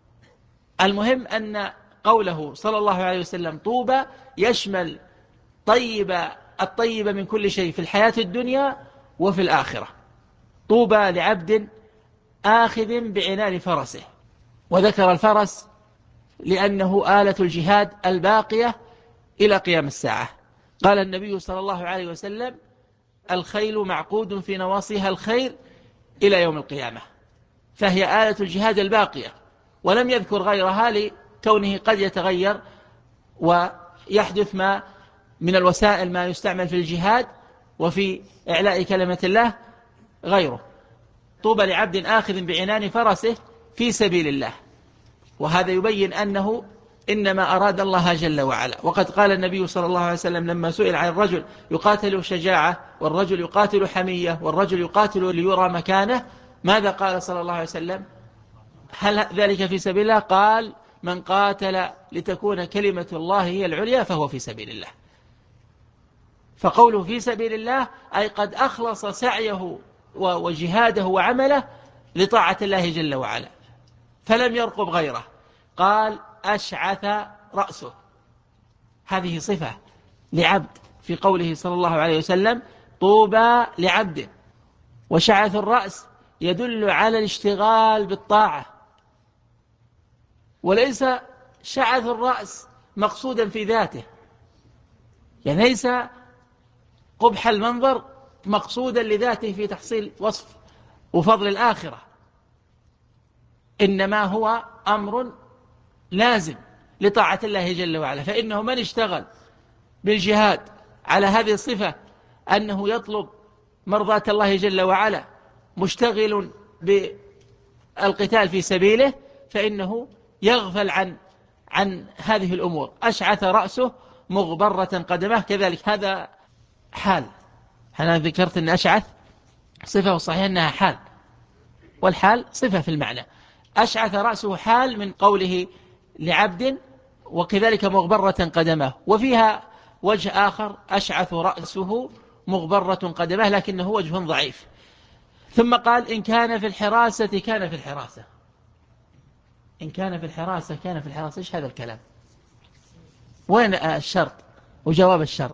المهم أن قوله صلى الله عليه وسلم طوبى يشمل الطيبة من كل شيء في الحياة الدنيا وفي الآخرة. طوبى لعبد آخذ بعنان فرسه. وذكر الفرس لأنه آلة الجهاد الباقية إلى قيام الساعة. قال النبي صلى الله عليه وسلم: الخيل معقود في نواصيها الخير إلى يوم القيامة، فهي آلة الجهاد الباقية، ولم يذكر غيرها لكونه قد يتغير ويحدث ما من الوسائل ما يستعمل في الجهاد وفي إعلاء كلمة الله غيره. طوبى لعبد آخذ بعنان فرسه في سبيل الله. وهذا يبين أنه إنما أراد الله جل وعلا. وقد قال النبي صلى الله عليه وسلم لما سئل عن الرجل يقاتل شجاعة والرجل يقاتل حمية والرجل يقاتل ليرى مكانه، ماذا قال صلى الله عليه وسلم؟ هل ذلك في سبيل الله؟ قال: من قاتل لتكون كلمة الله هي العليا فهو في سبيل الله. فقوله في سبيل الله أي قد أخلص سعيه وجهاده وعمله لطاعة الله جل وعلا، فلم يرقب غيره. قال: أشعث رأسه، هذه صفة لعبد في قوله صلى الله عليه وسلم: طوبى لعبد. وشعث الرأس يدل على الاشتغال بالطاعة، وليس شعث الرأس مقصودا في ذاته، يعني ليس قبح المنظر مقصودا لذاته في تحصيل وصف وفضل الآخرة، إنما هو أمر لازم لطاعة الله جل وعلا. فإنه من اشتغل بالجهاد على هذه الصفة أنه يطلب مرضاة الله جل وعلا مشتغل بالقتال في سبيله، فإنه يغفل عن هذه الأمور. أشعث رأسه مغبرة قدمه، كذلك هذا حال. أنا ذكرت أن أشعث صفة وصحيح أنها حال، والحال صفة في المعنى. أشعث رأسه حال من قوله لعبد، وكذلك مغبرة قدمه. وفيها وجه آخر: أشعث رأسه مغبرة قدمه، لكنه وجه ضعيف. ثم قال: إن كان في الحراسة كان في الحراسة. إن كان في الحراسة كان في الحراسة. إيش هذا الكلام؟ وين الشرط وجواب الشرط؟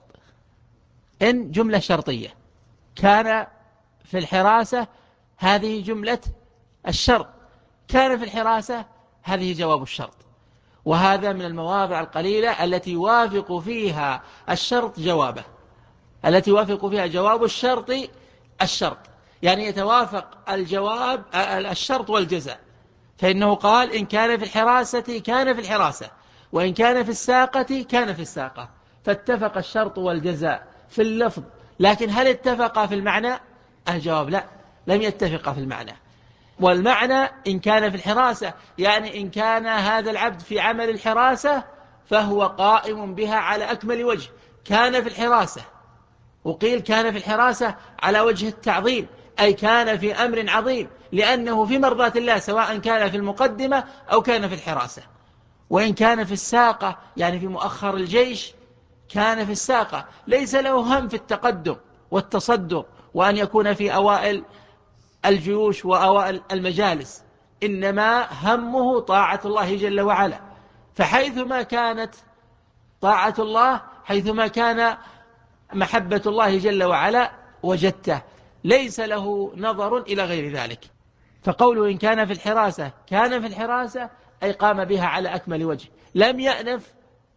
إن جملة شرطية، كان في الحراسة هذه جملة الشرط، كان في الحراسة هذه جواب الشرط. وهذا من المواضع القليلة التي يوافق فيها الشرط جوابه، التي يوافق فيها جواب الشرط الشرط، يعني يتوافق الجواب الشرط والجزاء. فإنه قال: إن كان في الحراسة كان في الحراسة، وإن كان في الساقة كان في الساقة، فاتفق الشرط والجزاء في اللفظ. لكن هل اتفقا في المعنى؟ الجواب لا، لم يتفقا في المعنى. والمعنى إن كان في الحراسة يعني إن كان هذا العبد في عمل الحراسة فهو قائم بها على أكمل وجه. كان في الحراسة، وقيل كان في الحراسة على وجه التعظيم، أي كان في أمر عظيم، لأنه في مرضاة الله سواء كان في المقدمة أو كان في الحراسة. وإن كان في الساقة يعني في مؤخر الجيش، كان في الساقة ليس له هم في التقدم والتصدر وأن يكون في أوائل الجيوش وأوائل المجالس، إنما همه طاعة الله جل وعلا. فحيثما كانت طاعة الله، حيثما كان محبة الله جل وعلا، وجدته ليس له نظر إلى غير ذلك. فقوله إن كان في الحراسة كان في الحراسة أي قام بها على أكمل وجه، لم يأنف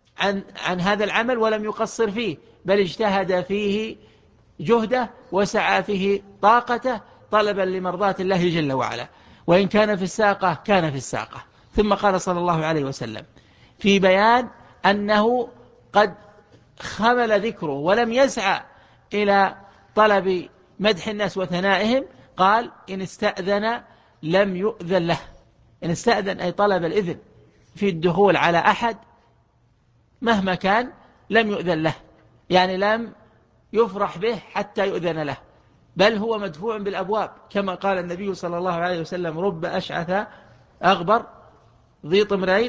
عن هذا العمل ولم يقصر فيه، بل اجتهد فيه جهده وسعى فيه طاقته طلبا لمرضاة الله جل وعلا. وإن كان في الساقة كان في الساقة. ثم قال صلى الله عليه وسلم في بيان أنه قد خمل ذكره ولم يسعى إلى طلب مدح الناس وثنائهم، قال: إن استأذن لم يؤذن له. إن استأذن أي طلب الإذن في الدخول على أحد مهما كان لم يؤذن له، يعني لم يفرح به حتى يؤذن له، بل هو مدفوع بالأبواب، كما قال النبي صلى الله عليه وسلم: رب أشعث أغبر ذي طمرين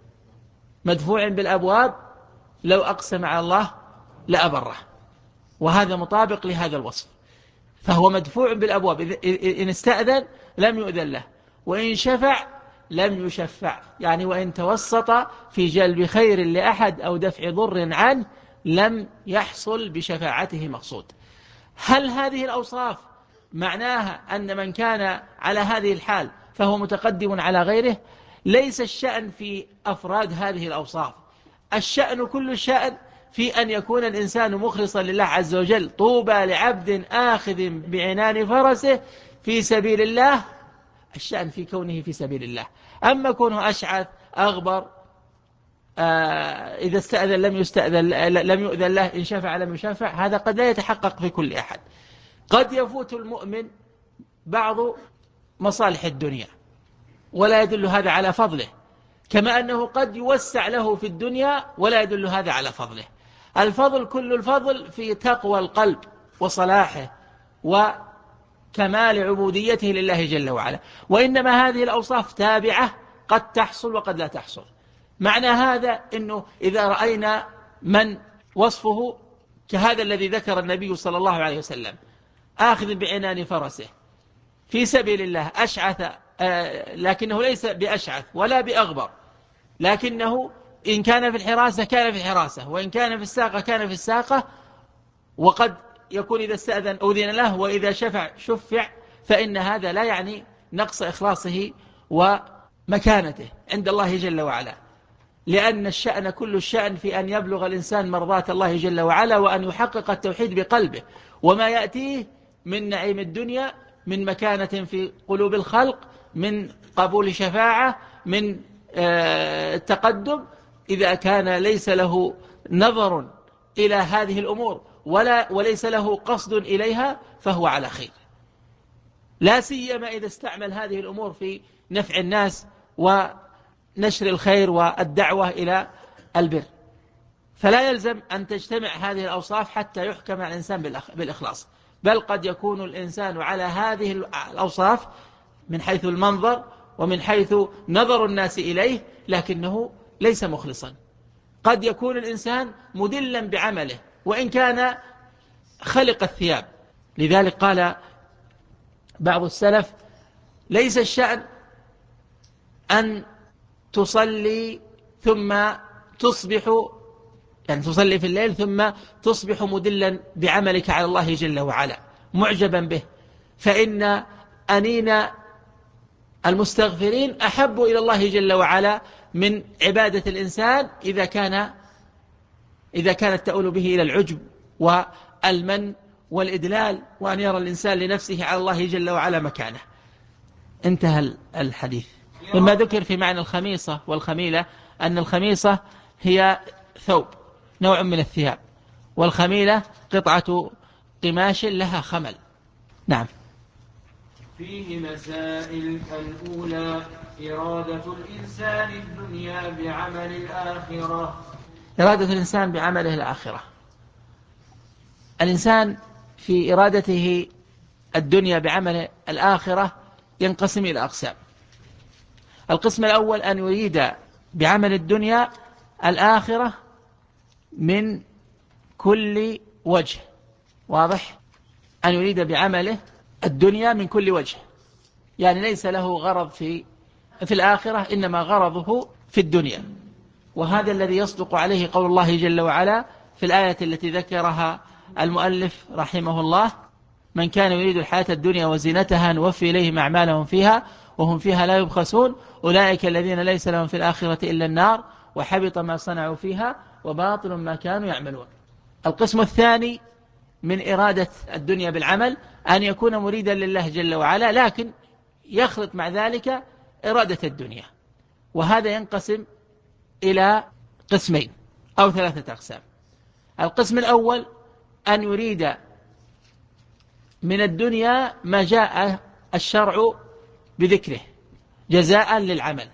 مدفوع بالأبواب لو أقسم على الله لأبره. وهذا مطابق لهذا الوصف، فهو مدفوع بالأبواب. إن استأذن لم يؤذن له، وإن شفع لم يشفع، يعني وإن توسط في جلب خير لأحد أو دفع ضر عنه لم يحصل بشفاعته مقصود. هل هذه الأوصاف معناها أن من كان على هذه الحال فهو متقدم على غيره. ليس الشأن في أفراد هذه الأوصاف، الشأن كل الشأن في أن يكون الإنسان مخلصا لله عز وجل. طوبى لعبد آخذ بعنان فرسه في سبيل الله، الشأن في كونه في سبيل الله. أما كونه أشعث أغبر، إذا استأذن لم يؤذن له، إن شفع لم يشفع، هذا قد لا يتحقق في كل أحد. قد يفوت المؤمن بعض مصالح الدنيا ولا يدل هذا على فضله، كما أنه قد يوسع له في الدنيا ولا يدل هذا على فضله. الفضل كل الفضل في تقوى القلب وصلاحه وكمال عبوديته لله جل وعلا. وإنما هذه الأوصاف تابعة، قد تحصل وقد لا تحصل. معنى هذا أنه إذا رأينا من وصفه كهذا الذي ذكر النبي صلى الله عليه وسلم، آخذ بعنان فرسه في سبيل الله، أشعث، لكنه ليس بأشعث ولا بأغبر، لكنه إن كان في الحراسة كان في الحراسة، وإن كان في الساقة كان في الساقة، وقد يكون إذا استأذن أذن له، وإذا شفع شفع، فإن هذا لا يعني نقص إخلاصه ومكانته عند الله جل وعلا، لأن الشأن كل الشأن في أن يبلغ الإنسان مرضاة الله جل وعلا، وأن يحقق التوحيد بقلبه، وما يأتيه من نعيم الدنيا، من مكانة في قلوب الخلق، من قبول شفاعة، من التقدم، إذا كان ليس له نظر إلى هذه الأمور وليس له قصد إليها فهو على خير، لا سيما إذا استعمل هذه الأمور في نفع الناس ونشر الخير والدعوة إلى البر. فلا يلزم أن تجتمع هذه الأوصاف حتى يحكم على الإنسان بالإخلاص، بل قد يكون الإنسان على هذه الأوصاف من حيث المنظر ومن حيث نظر الناس إليه، لكنه ليس مخلصا. قد يكون الإنسان مدلا بعمله وإن كان خلق الثياب. لذلك قال بعض السلف: ليس الشأن أن تصلي ثم تصبح، يعني تصلي في الليل ثم تصبح مدلا بعملك على الله جل وعلا معجبا به، فإن أنين المستغفرين أحب إلى الله جل وعلا من عبادة الإنسان إذا كانت تؤول به إلى العجب والمن والإدلال، وأن يرى الإنسان لنفسه على الله جل وعلا مكانه. انتهى الحديث. مما ذكر في معنى الخميصة والخميلة أن الخميصة هي ثوب، نوع من الثياب، والخميلة قطعة قماش لها خمل. نعم. فيه مسائل. الأولى: إرادة الإنسان الدنيا بعمل الآخرة. إرادة الإنسان بعمله الآخرة. الإنسان في إرادته الدنيا بعمل الآخرة ينقسم إلى أقسام. القسم الأول أن يريد بعمل الدنيا الآخرة من كل وجه. واضح؟ أن يريد بعمله الدنيا من كل وجه، يعني ليس له غرض في الآخرة، إنما غرضه في الدنيا. وهذا الذي يصدق عليه قول الله جل وعلا في الآية التي ذكرها المؤلف رحمه الله: من كان يريد الحياة الدنيا وزينتها نوفي إليهم أعمالهم فيها وهم فيها لا يبخسون أولئك الذين ليس لهم في الآخرة إلا النار وحبط ما صنعوا فيها وباطل ما كانوا يعملون. القسم الثاني من إرادة الدنيا بالعمل أن يكون مريدا لله جل وعلا، لكن يخلط مع ذلك إرادة الدنيا، وهذا ينقسم إلى قسمين أو 3 أقسام. القسم الأول أن يريد من الدنيا ما جاء الشرع بذكره جزاء للعمل.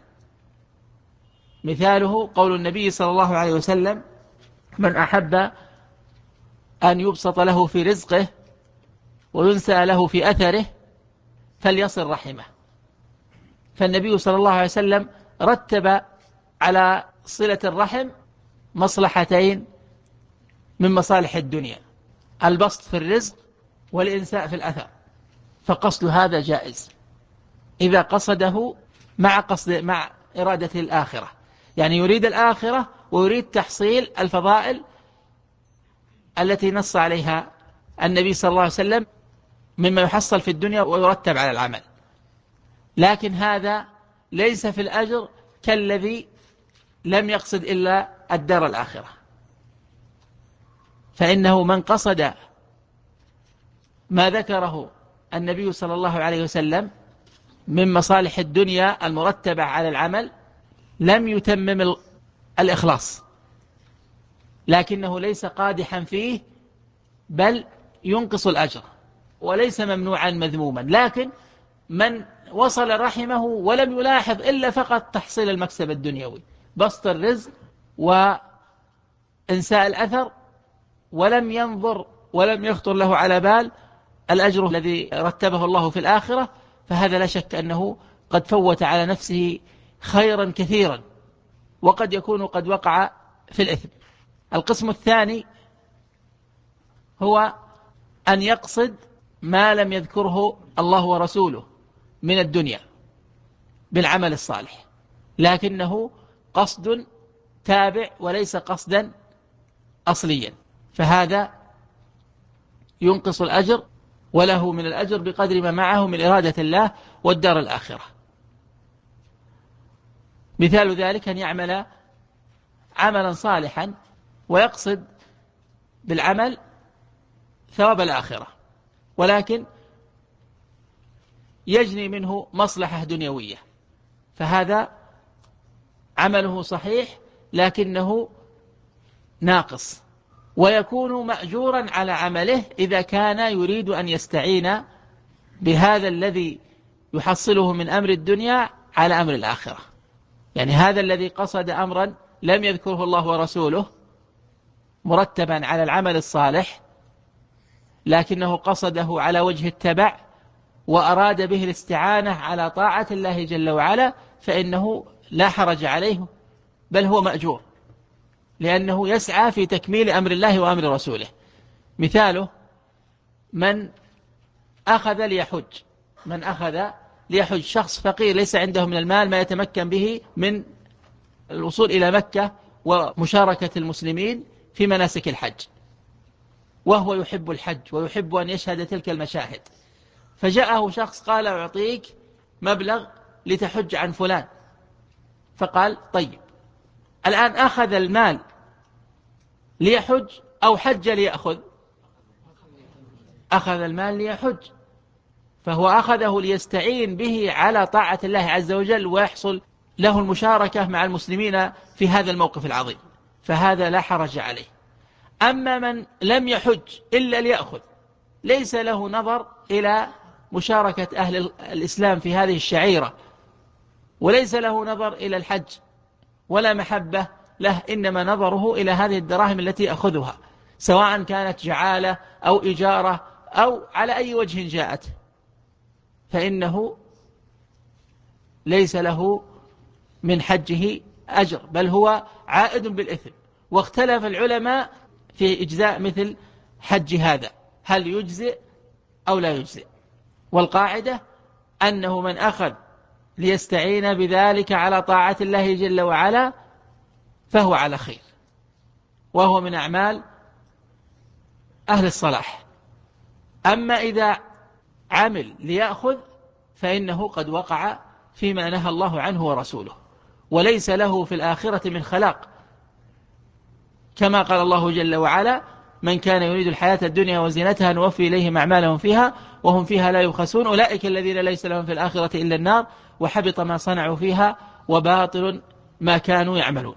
مثاله قول النبي صلى الله عليه وسلم: من أحب أن يبسط له في رزقه وينسى له في أثره فليصل رحمه. فالنبي صلى الله عليه وسلم رتب على صلة الرحم مصلحتين من مصالح الدنيا: البسط في الرزق والإنساء في الأثر. فقصد هذا جائز إذا قصده مع إرادة الآخرة، يعني يريد الآخرة ويريد تحصيل الفضائل التي نص عليها النبي صلى الله عليه وسلم مما يحصل في الدنيا ويرتب على العمل، لكن هذا ليس في الأجر كالذي لم يقصد إلا الدار الآخرة. فإنه من قصد ما ذكره النبي صلى الله عليه وسلم من مصالح الدنيا المرتبة على العمل لم يتمم الإخلاص، لكنه ليس قادحا فيه، بل ينقص الأجر وليس ممنوعا مذموما. لكن من وصل رحمه ولم يلاحظ إلا فقط تحصيل المكسب الدنيوي، بسط الرزق وإنساء الأثر، ولم ينظر ولم يخطر له على بال الأجر الذي رتبه الله في الآخرة، فهذا لا شك أنه قد فوت على نفسه خيرا كثيرا، وقد يكون قد وقع في الإثم. القسم الثاني هو أن يقصد ما لم يذكره الله ورسوله من الدنيا بالعمل الصالح، لكنه قصد تابع وليس قصدا أصليا، فهذا ينقص الأجر، وله من الأجر بقدر ما معه من إرادة الله والدار الآخرة. مثال ذلك أن يعمل عملا صالحا ويقصد بالعمل ثواب الآخرة، ولكن يجني منه مصلحة دنيوية، فهذا عمله صحيح لكنه ناقص، ويكون مأجورا على عمله إذا كان يريد أن يستعين بهذا الذي يحصله من أمر الدنيا على أمر الآخرة. يعني هذا الذي قصد أمرا لم يذكره الله ورسوله مرتبا على العمل الصالح، لكنه قصده على وجه التبع وأراد به الاستعانة على طاعة الله جل وعلا، فإنه لا حرج عليه، بل هو مأجور، لأنه يسعى في تكميل أمر الله وأمر رسوله. مثاله من أخذ ليحج شخص فقير ليس عنده من المال ما يتمكن به من الوصول إلى مكة ومشاركة المسلمين في مناسك الحج، وهو يحب الحج ويحب أن يشهد تلك المشاهد، فجاءه شخص قال أعطيك مبلغ لتحج عن فلان، فقال طيب، الآن أخذ المال ليحج أو حج ليأخذ؟ أخذ المال ليحج، فهو أخذه ليستعين به على طاعة الله عز وجل ويحصل له المشاركة مع المسلمين في هذا الموقف العظيم، فهذا لا حرج عليه. أما من لم يحج إلا ليأخذ، ليس له نظر إلى مشاركة أهل الإسلام في هذه الشعيرة، وليس له نظر إلى الحج ولا محبة له، إنما نظره إلى هذه الدراهم التي أخذها، سواء كانت جعالة أو إجارة أو على أي وجه جاءت، فإنه ليس له من حجه أجر، بل هو عائد بالإثم. واختلف العلماء في إجزاء مثل حج هذا، هل يجزئ أو لا يجزئ؟ والقاعدة أنه من أخذ ليستعين بذلك على طاعة الله جل وعلا فهو على خير، وهو من أعمال أهل الصلاح. أما إذا عمل ليأخذ فإنه قد وقع فيما نهى الله عنه ورسوله، وليس له في الآخرة من خلاق، كما قال الله جل وعلا: من كان يريد الحياة الدنيا وزينتها نوفي إليهم أعمالهم فيها وهم فيها لا يبخسون أولئك الذين ليس لهم في الآخرة إلا النار وحبط ما صنعوا فيها وباطل ما كانوا يعملون.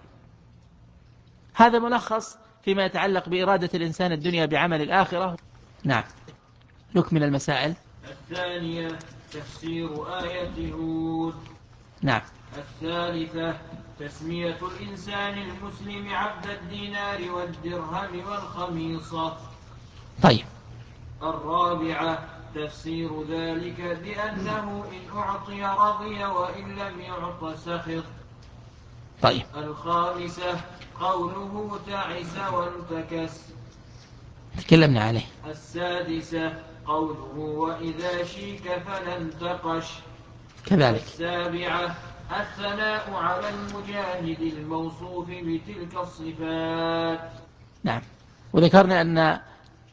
هذا ملخص فيما يتعلق بإرادة الإنسان الدنيا بعمل الآخرة. نعم، نكمل المسائل. الثانية تفسير آية هود. نعم. الثالثة تسمية الإنسان المسلم عبد الدينار والدرهم والخميصة. طيب. الرابعة تفسير ذلك بأنه إن أعطي رضي وإن لم يعط سخط. طيب. الخامسة قوله تعس وانتكس، تكلمنا عليه. السادسة قوله وإذا شيك فلا انتقش، كذلك. السابعة الثناء على المجاهد الموصوف بتلك الصفات. نعم. وذكرنا أن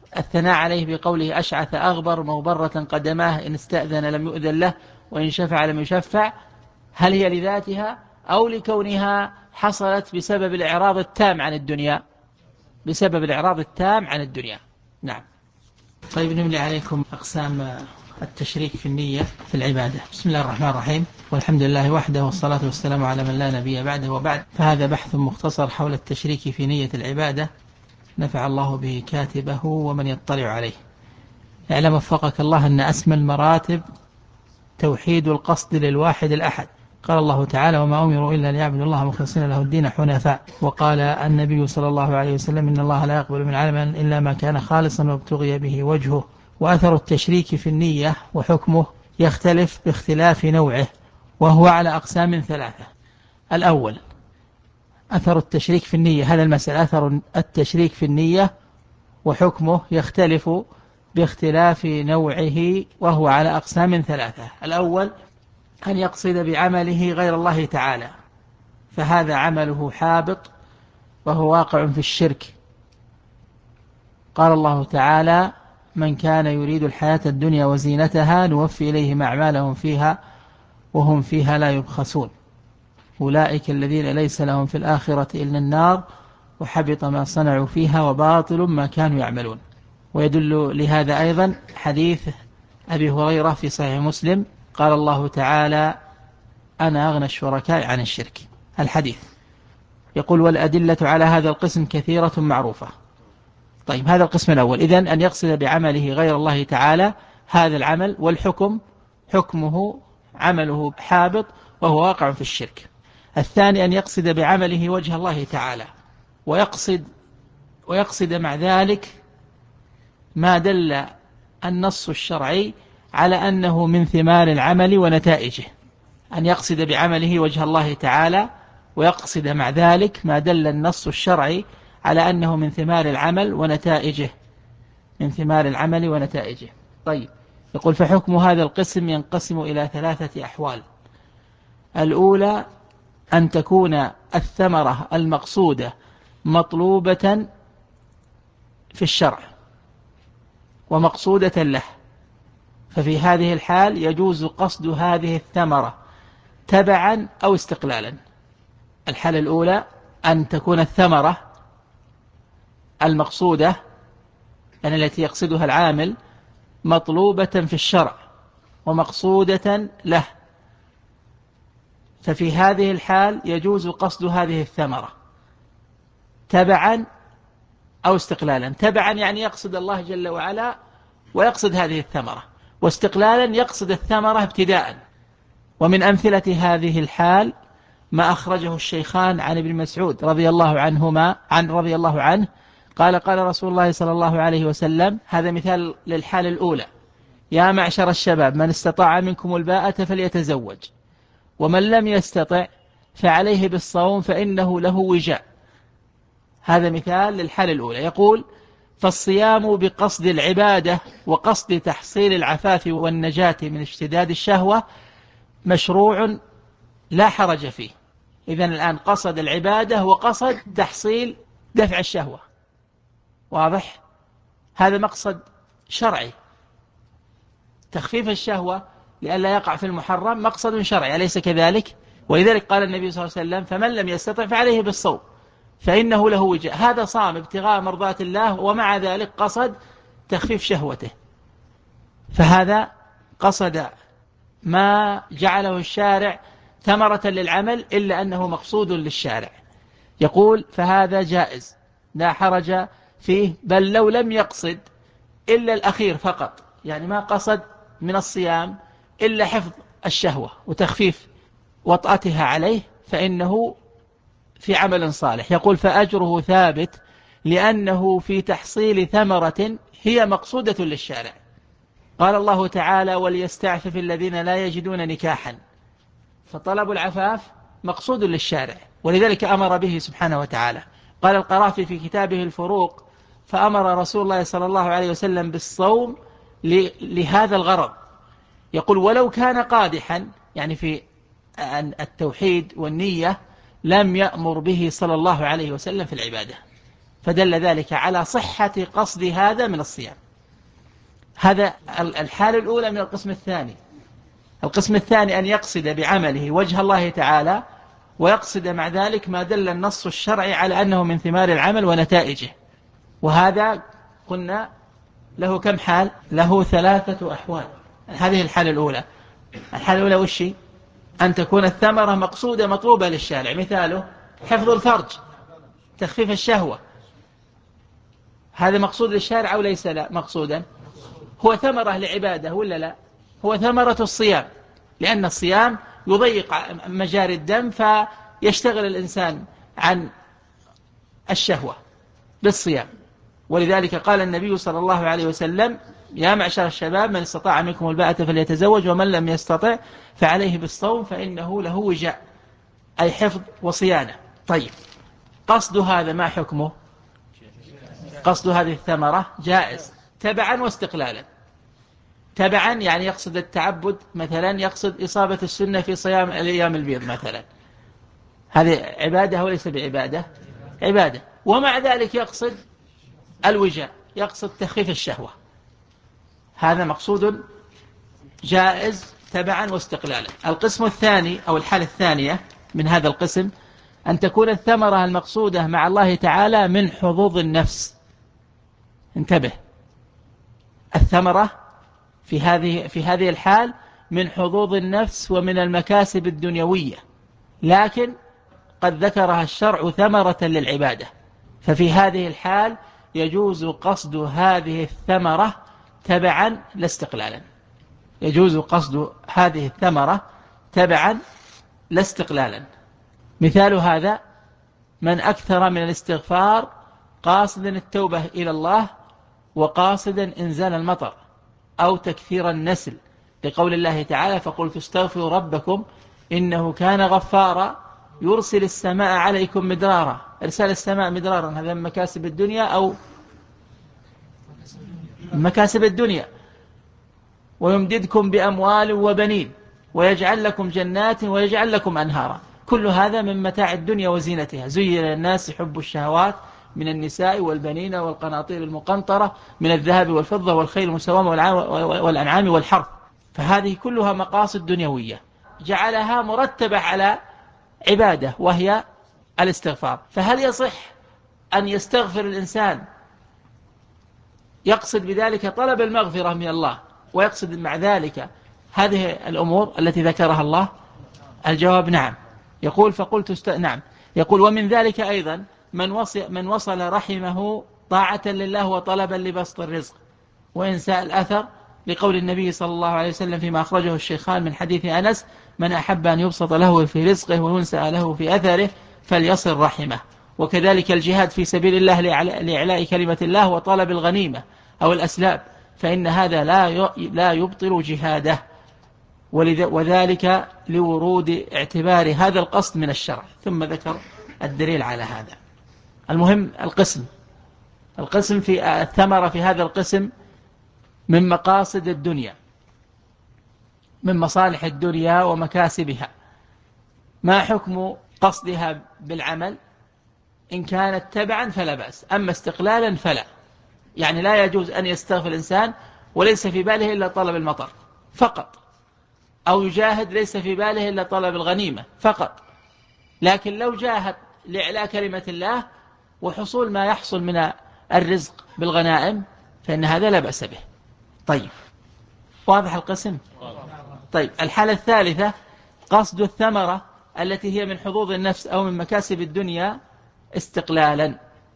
الثناء عليه بقوله أشعث أغبر مغبرة قدماه إن استأذن لم يؤذن له وإن شفع لم يشفع، هل هي لذاتها أو لكونها حصلت بسبب الإعراض التام عن الدنيا؟ بسبب الإعراض التام عن الدنيا. نعم. طيب نملي عليكم أقسام التشريك في النية في العبادة. بسم الله الرحمن الرحيم، والحمد لله وحده والصلاة والسلام على من لا نبي بعده وبعد. فهذا بحث مختصر حول التشريك في نية العبادة، نفع الله به كاتبه ومن يطلع عليه. اعلم وفقك الله أن أسمى المراتب توحيد القصد للواحد الأحد. قال الله تعالى وما أمروا إلا ليعبدوا الله مخلصين له الدين حنفاء. وقال النبي صلى الله عليه وسلم إن الله لا يقبل من عمل إلا ما كان خالصا وابتغي به وجهه. وأثر التشريك في النية وحكمه يختلف باختلاف نوعه، وهو على أقسام ثلاثة. الأول أثر التشريك في النية، هذا المسألة أثر التشريك في النية وحكمه يختلف باختلاف نوعه، وهو على أقسام ثلاثة. الأول أن يقصد بعمله غير الله تعالى، فهذا عمله حابط وهو واقع في الشرك. قال الله تعالى من كان يريد الحياة الدنيا وزينتها نوفي إليهم أعمالهم فيها وهم فيها لا يبخسون أولئك الذين ليس لهم في الآخرة إلا النار وحبط ما صنعوا فيها وباطل ما كانوا يعملون. ويدل لهذا أيضا حديث أبي هريرة في صحيح مسلم قال الله تعالى أنا أغنى الشركاء عن الشرك. الحديث يقول والأدلة على هذا القسم كثيرة معروفة. طيب هذا القسم الأول، إذن أن يقصد بعمله غير الله تعالى هذا العمل، والحكم حكمه عمله حابط وهو واقع في الشرك. الثاني أن يقصد بعمله وجه الله تعالى، ويقصد مع ذلك ما دل النص الشرعي على أنه من ثمار العمل ونتائجه. أن يقصد بعمله وجه الله تعالى ويقصد مع ذلك ما دل النص الشرعي على أنه من ثمار العمل ونتائجه، من ثمار العمل ونتائجه. طيب يقول فحكم هذا القسم ينقسم إلى ثلاثة أحوال. الأولى أن تكون الثمرة المقصودة مطلوبة في الشرع ومقصودة له، ففي هذه الحال يجوز قصد هذه الثمرة تبعا أو استقلالا. الحالة الأولى أن تكون الثمرة المقصودة يعني التي يقصدها العامل مطلوبة في الشرع ومقصودة له، ففي هذه الحال يجوز قصد هذه الثمرة تبعا أو استقلالا. تبعا يعني يقصد الله جل وعلا ويقصد هذه الثمرة، واستقلالا يقصد الثمرة ابتداء. ومن أمثلة هذه الحال ما أخرجه الشيخان عن ابن مسعود رضي الله عنه قال قال رسول الله صلى الله عليه وسلم، هذا مثال للحال الأولى: يا معشر الشباب من استطاع منكم الباءة فليتزوج ومن لم يستطع فعليه بالصوم فإنه له وجاء. هذا مثال للحال الأولى. يقول فالصيام بقصد العبادة وقصد تحصيل العفاف والنجاة من اشتداد الشهوة مشروع لا حرج فيه. إذن الآن قصد العبادة وقصد تحصيل دفع الشهوة، واضح؟ هذا مقصد شرعي. تخفيف الشهوة لئلا يقع في المحرم مقصد شرعي، أليس كذلك؟ ولذلك قال النبي صلى الله عليه وسلم فمن لم يستطع فعليه بالصوم فإنه له وجاء. هذا صام ابتغاء مرضات الله ومع ذلك قصد تخفيف شهوته، فهذا قصد ما جعله الشارع ثمرة للعمل إلا أنه مقصود للشارع. يقول فهذا جائز لا حرج فيه، بل لو لم يقصد إلا الأخير فقط، يعني ما قصد من الصيام إلا حفظ الشهوة وتخفيف وطأتها عليه، فإنه في عمل صالح. يقول فأجره ثابت لأنه في تحصيل ثمرة هي مقصودة للشارع. قال الله تعالى وليستعفف الذين لا يجدون نكاحا، فطلب العفاف مقصود للشارع ولذلك أمر به سبحانه وتعالى. قال القرافي في كتابه الفروق فأمر رسول الله صلى الله عليه وسلم بالصوم لهذا الغرض. يقول ولو كان قادحا يعني في التوحيد والنية لم يأمر به صلى الله عليه وسلم في العبادة. فدل ذلك على صحة قصد هذا من الصيام. هذا الحالة الأولى من القسم الثاني. القسم الثاني أن يقصد بعمله وجه الله تعالى، ويقصد مع ذلك ما دل النص الشرعي على أنه من ثمار العمل ونتائجه. وهذا قلنا له كم حال؟ له 3 أحوال. هذه الحالة الأولى. الحالة الأولى وش هي؟ أن تكون الثمرة مقصودة مطلوبة للشارع، مثاله حفظ الفرج، تخفيف الشهوة. هذا مقصود للشارع أو ليس لا مقصودا؟ هو ثمرة لعبادة ولا لا؟ هو ثمرة الصيام، لأن الصيام يضيق مجاري الدم، فيشتغل الإنسان عن الشهوة بالصيام. ولذلك قال النبي صلى الله عليه وسلم: يا معشر الشباب من استطاع منكم الباءة فليتزوج ومن لم يستطع فعليه بالصوم فإنه له وجاء، أي حفظ وصيانة. طيب، قصد هذا ما حكمه؟ قصد هذه الثمرة جائز تبعا واستقلالا. تبعا يعني يقصد التعبد، مثلا يقصد إصابة السنة في صيام الأيام البيض مثلا، هذه عبادة وليس بعبادة؟ عبادة. ومع ذلك يقصد الوجاء، يقصد تخفيف الشهوة، هذا مقصود جائز تبعا واستقلالا. القسم الثاني أو الحالة الثانية من هذا القسم أن تكون الثمرة المقصودة مع الله تعالى من حظوظ النفس. انتبه، الثمرة في هذه الحال من حظوظ النفس ومن المكاسب الدنيوية، لكن قد ذكرها الشرع ثمرة للعبادة، ففي هذه الحال يجوز قصد هذه الثمرة تبعا لا استقلالا. يجوز قصد هذه الثمرة تبعا لا استقلالا. مثال هذا: من أكثر من الاستغفار قاصدا التوبة إلى الله وقاصدا إنزال المطر أو تكثير النسل، لقول الله تعالى: فقلت استغفروا ربكم إنه كان غفارا يرسل السماء عليكم مدرارا. إرسال السماء مدرارا هذا من مكاسب الدنيا أو مكاسب الدنيا. ويمددكم بأموال وبنين ويجعل لكم جنات ويجعل لكم أنهارا. كل هذا من متاع الدنيا وزينتها. زين للناس حب الشهوات من النساء والبنين والقناطير المقنطرة من الذهب والفضة والخيل المسومة والأنعام والحرث. فهذه كلها مقاصد دنيوية جعلها مرتبة على عبادة وهي الاستغفار. فهل يصح أن يستغفر الإنسان يقصد بذلك طلب المغفرة من الله ويقصد مع ذلك هذه الأمور التي ذكرها الله؟ الجواب نعم. يقول فقلت نعم. يقول: ومن ذلك أيضا من وصل رحمه طاعة لله وطلبا لبسط الرزق وإنساء الأثر، لقول النبي صلى الله عليه وسلم فيما أخرجه الشيخان من حديث أنس: من أحب أن يبسط له في رزقه وينسأ له في أثره فليصل رحمه. وكذلك الجهاد في سبيل الله لإعلاء كلمة الله وطلب الغنيمة أو الأسلاب، فإن هذا لا يبطل جهاده، وذلك لورود اعتبار هذا القصد من الشرع. ثم ذكر الدليل على هذا. المهم القسم في الثمرة في هذا القسم من مقاصد الدنيا، من مصالح الدنيا ومكاسبها. ما حكم قصدها بالعمل؟ إن كانت تبعا فلا بأس، أما استقلالا فلا. يعني لا يجوز أن يستغفر الإنسان وليس في باله إلا طلب المطر فقط، أو يجاهد ليس في باله إلا طلب الغنيمة فقط. لكن لو جاهد لإعلاء كلمة الله وحصول ما يحصل من الرزق بالغنائم فإن هذا لا بأس به. طيب، واضح القسم؟ طيب، الحالة الثالثة قصد الثمرة التي هي من حظوظ النفس أو من مكاسب الدنيا استقلالا،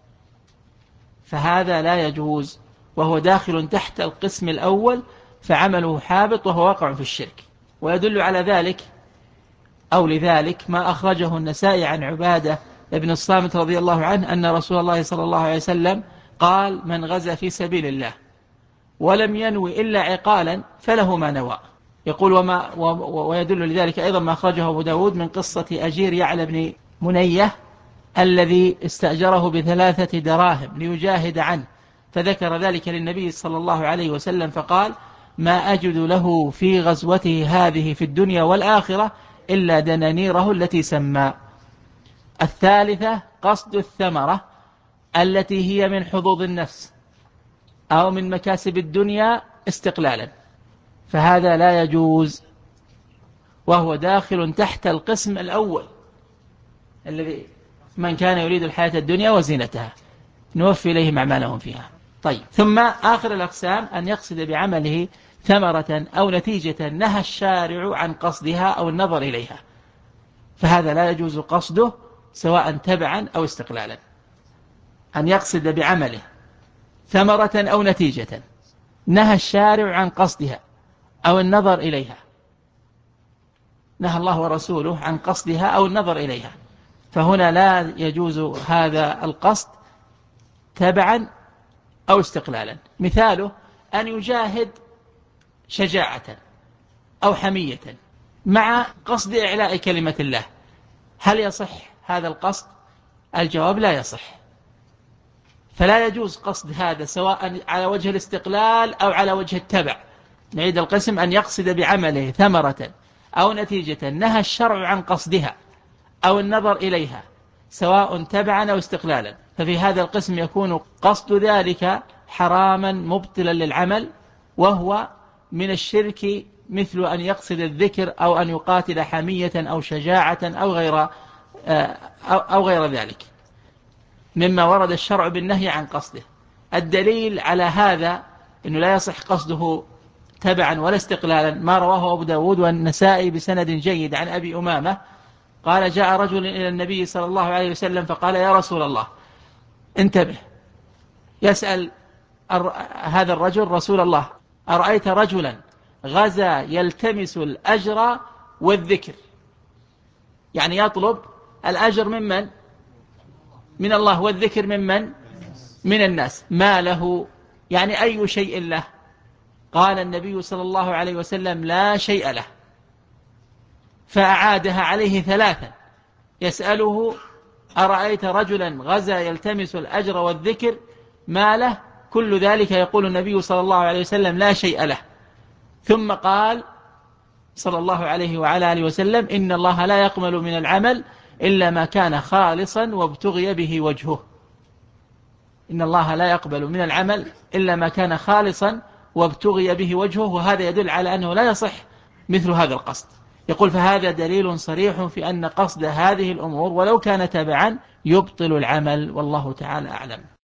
فهذا لا يجوز، وهو داخل تحت القسم الأول، فعمله حابط وهو واقع في الشرك. ويدل على ذلك أو لذلك ما أخرجه النسائي عن عبادة ابن الصامت رضي الله عنه أن رسول الله صلى الله عليه وسلم قال: من غزا في سبيل الله ولم ينوي إلا عقالا فله ما نوى. يقول ويدل لذلك أيضا ما أخرجه أبو داود من قصة أجير يعلى بن منية الذي استأجره ب3 دراهم ليجاهد عنه، فذكر ذلك للنبي صلى الله عليه وسلم فقال: ما أجد له في غزوته هذه في الدنيا والآخرة إلا دنانيره التي سمى. الثالثة قصد الثمرة التي هي من حظوظ النفس أو من مكاسب الدنيا استقلالا، فهذا لا يجوز، وهو داخل تحت القسم الأول الذي من كان يريد الحياة الدنيا وزينتها نوفي إليهم أعمالهم فيها. طيب، ثم آخر الأقسام أن يقصد بعمله ثمرة أو نتيجة نهى الشارع عن قصدها أو النظر إليها، فهذا لا يجوز قصده سواء تبعا أو استقلالا. أن يقصد بعمله ثمرة أو نتيجة نهى الشارع عن قصدها أو النظر إليها، نهى الله ورسوله عن قصدها أو النظر إليها، فهنا لا يجوز هذا القصد تبعا أو استقلالا. مثاله أن يجاهد شجاعة أو حمية مع قصد إعلاء كلمة الله، هل يصح هذا القصد؟ الجواب لا يصح، فلا يجوز قصد هذا سواء على وجه الاستقلال أو على وجه التبع. نعيد القسم: أن يقصد بعمله ثمرة أو نتيجة نهى الشرع عن قصدها أو النظر إليها سواء تبعا أو استقلالا، ففي هذا القسم يكون قصد ذلك حراما مبطلا للعمل، وهو من الشرك، مثل أن يقصد الذكر أو أن يقاتل حمية أو شجاعة أو غير ذلك مما ورد الشرع بالنهي عن قصده. الدليل على هذا أنه لا يصح قصده تبعا ولا استقلالا ما رواه أبو داود والنسائي بسند جيد عن أبي أمامة قال: جاء رجل إلى النبي صلى الله عليه وسلم فقال: يا رسول الله، انتبه، يسأل هذا الرجل رسول الله: أرأيت رجلا غزا يلتمس الأجر والذكر، يعني يطلب الأجر ممن؟ من الله، والذكر ممن؟ من الناس، ما له؟ يعني أي شيء له؟ قال النبي صلى الله عليه وسلم: لا شيء له. فأعادها عليه ثلاثا يسأله: أرأيت رجلا غزا يلتمس الأجر والذكر ما له؟ كل ذلك يقول النبي صلى الله عليه وسلم: لا شيء له. ثم قال صلى الله عليه وعلى آله وسلم: إن الله لا يقبل من العمل إلا ما كان خالصا وابتغي به وجهه. إن الله لا يقبل من العمل إلا ما كان خالصا وابتغي به وجهه، وهذا يدل على أنه لا يصح مثل هذا القصد. يقول: فهذا دليل صريح في أن قصد هذه الأمور ولو كان تبعا يبطل العمل، والله تعالى أعلم.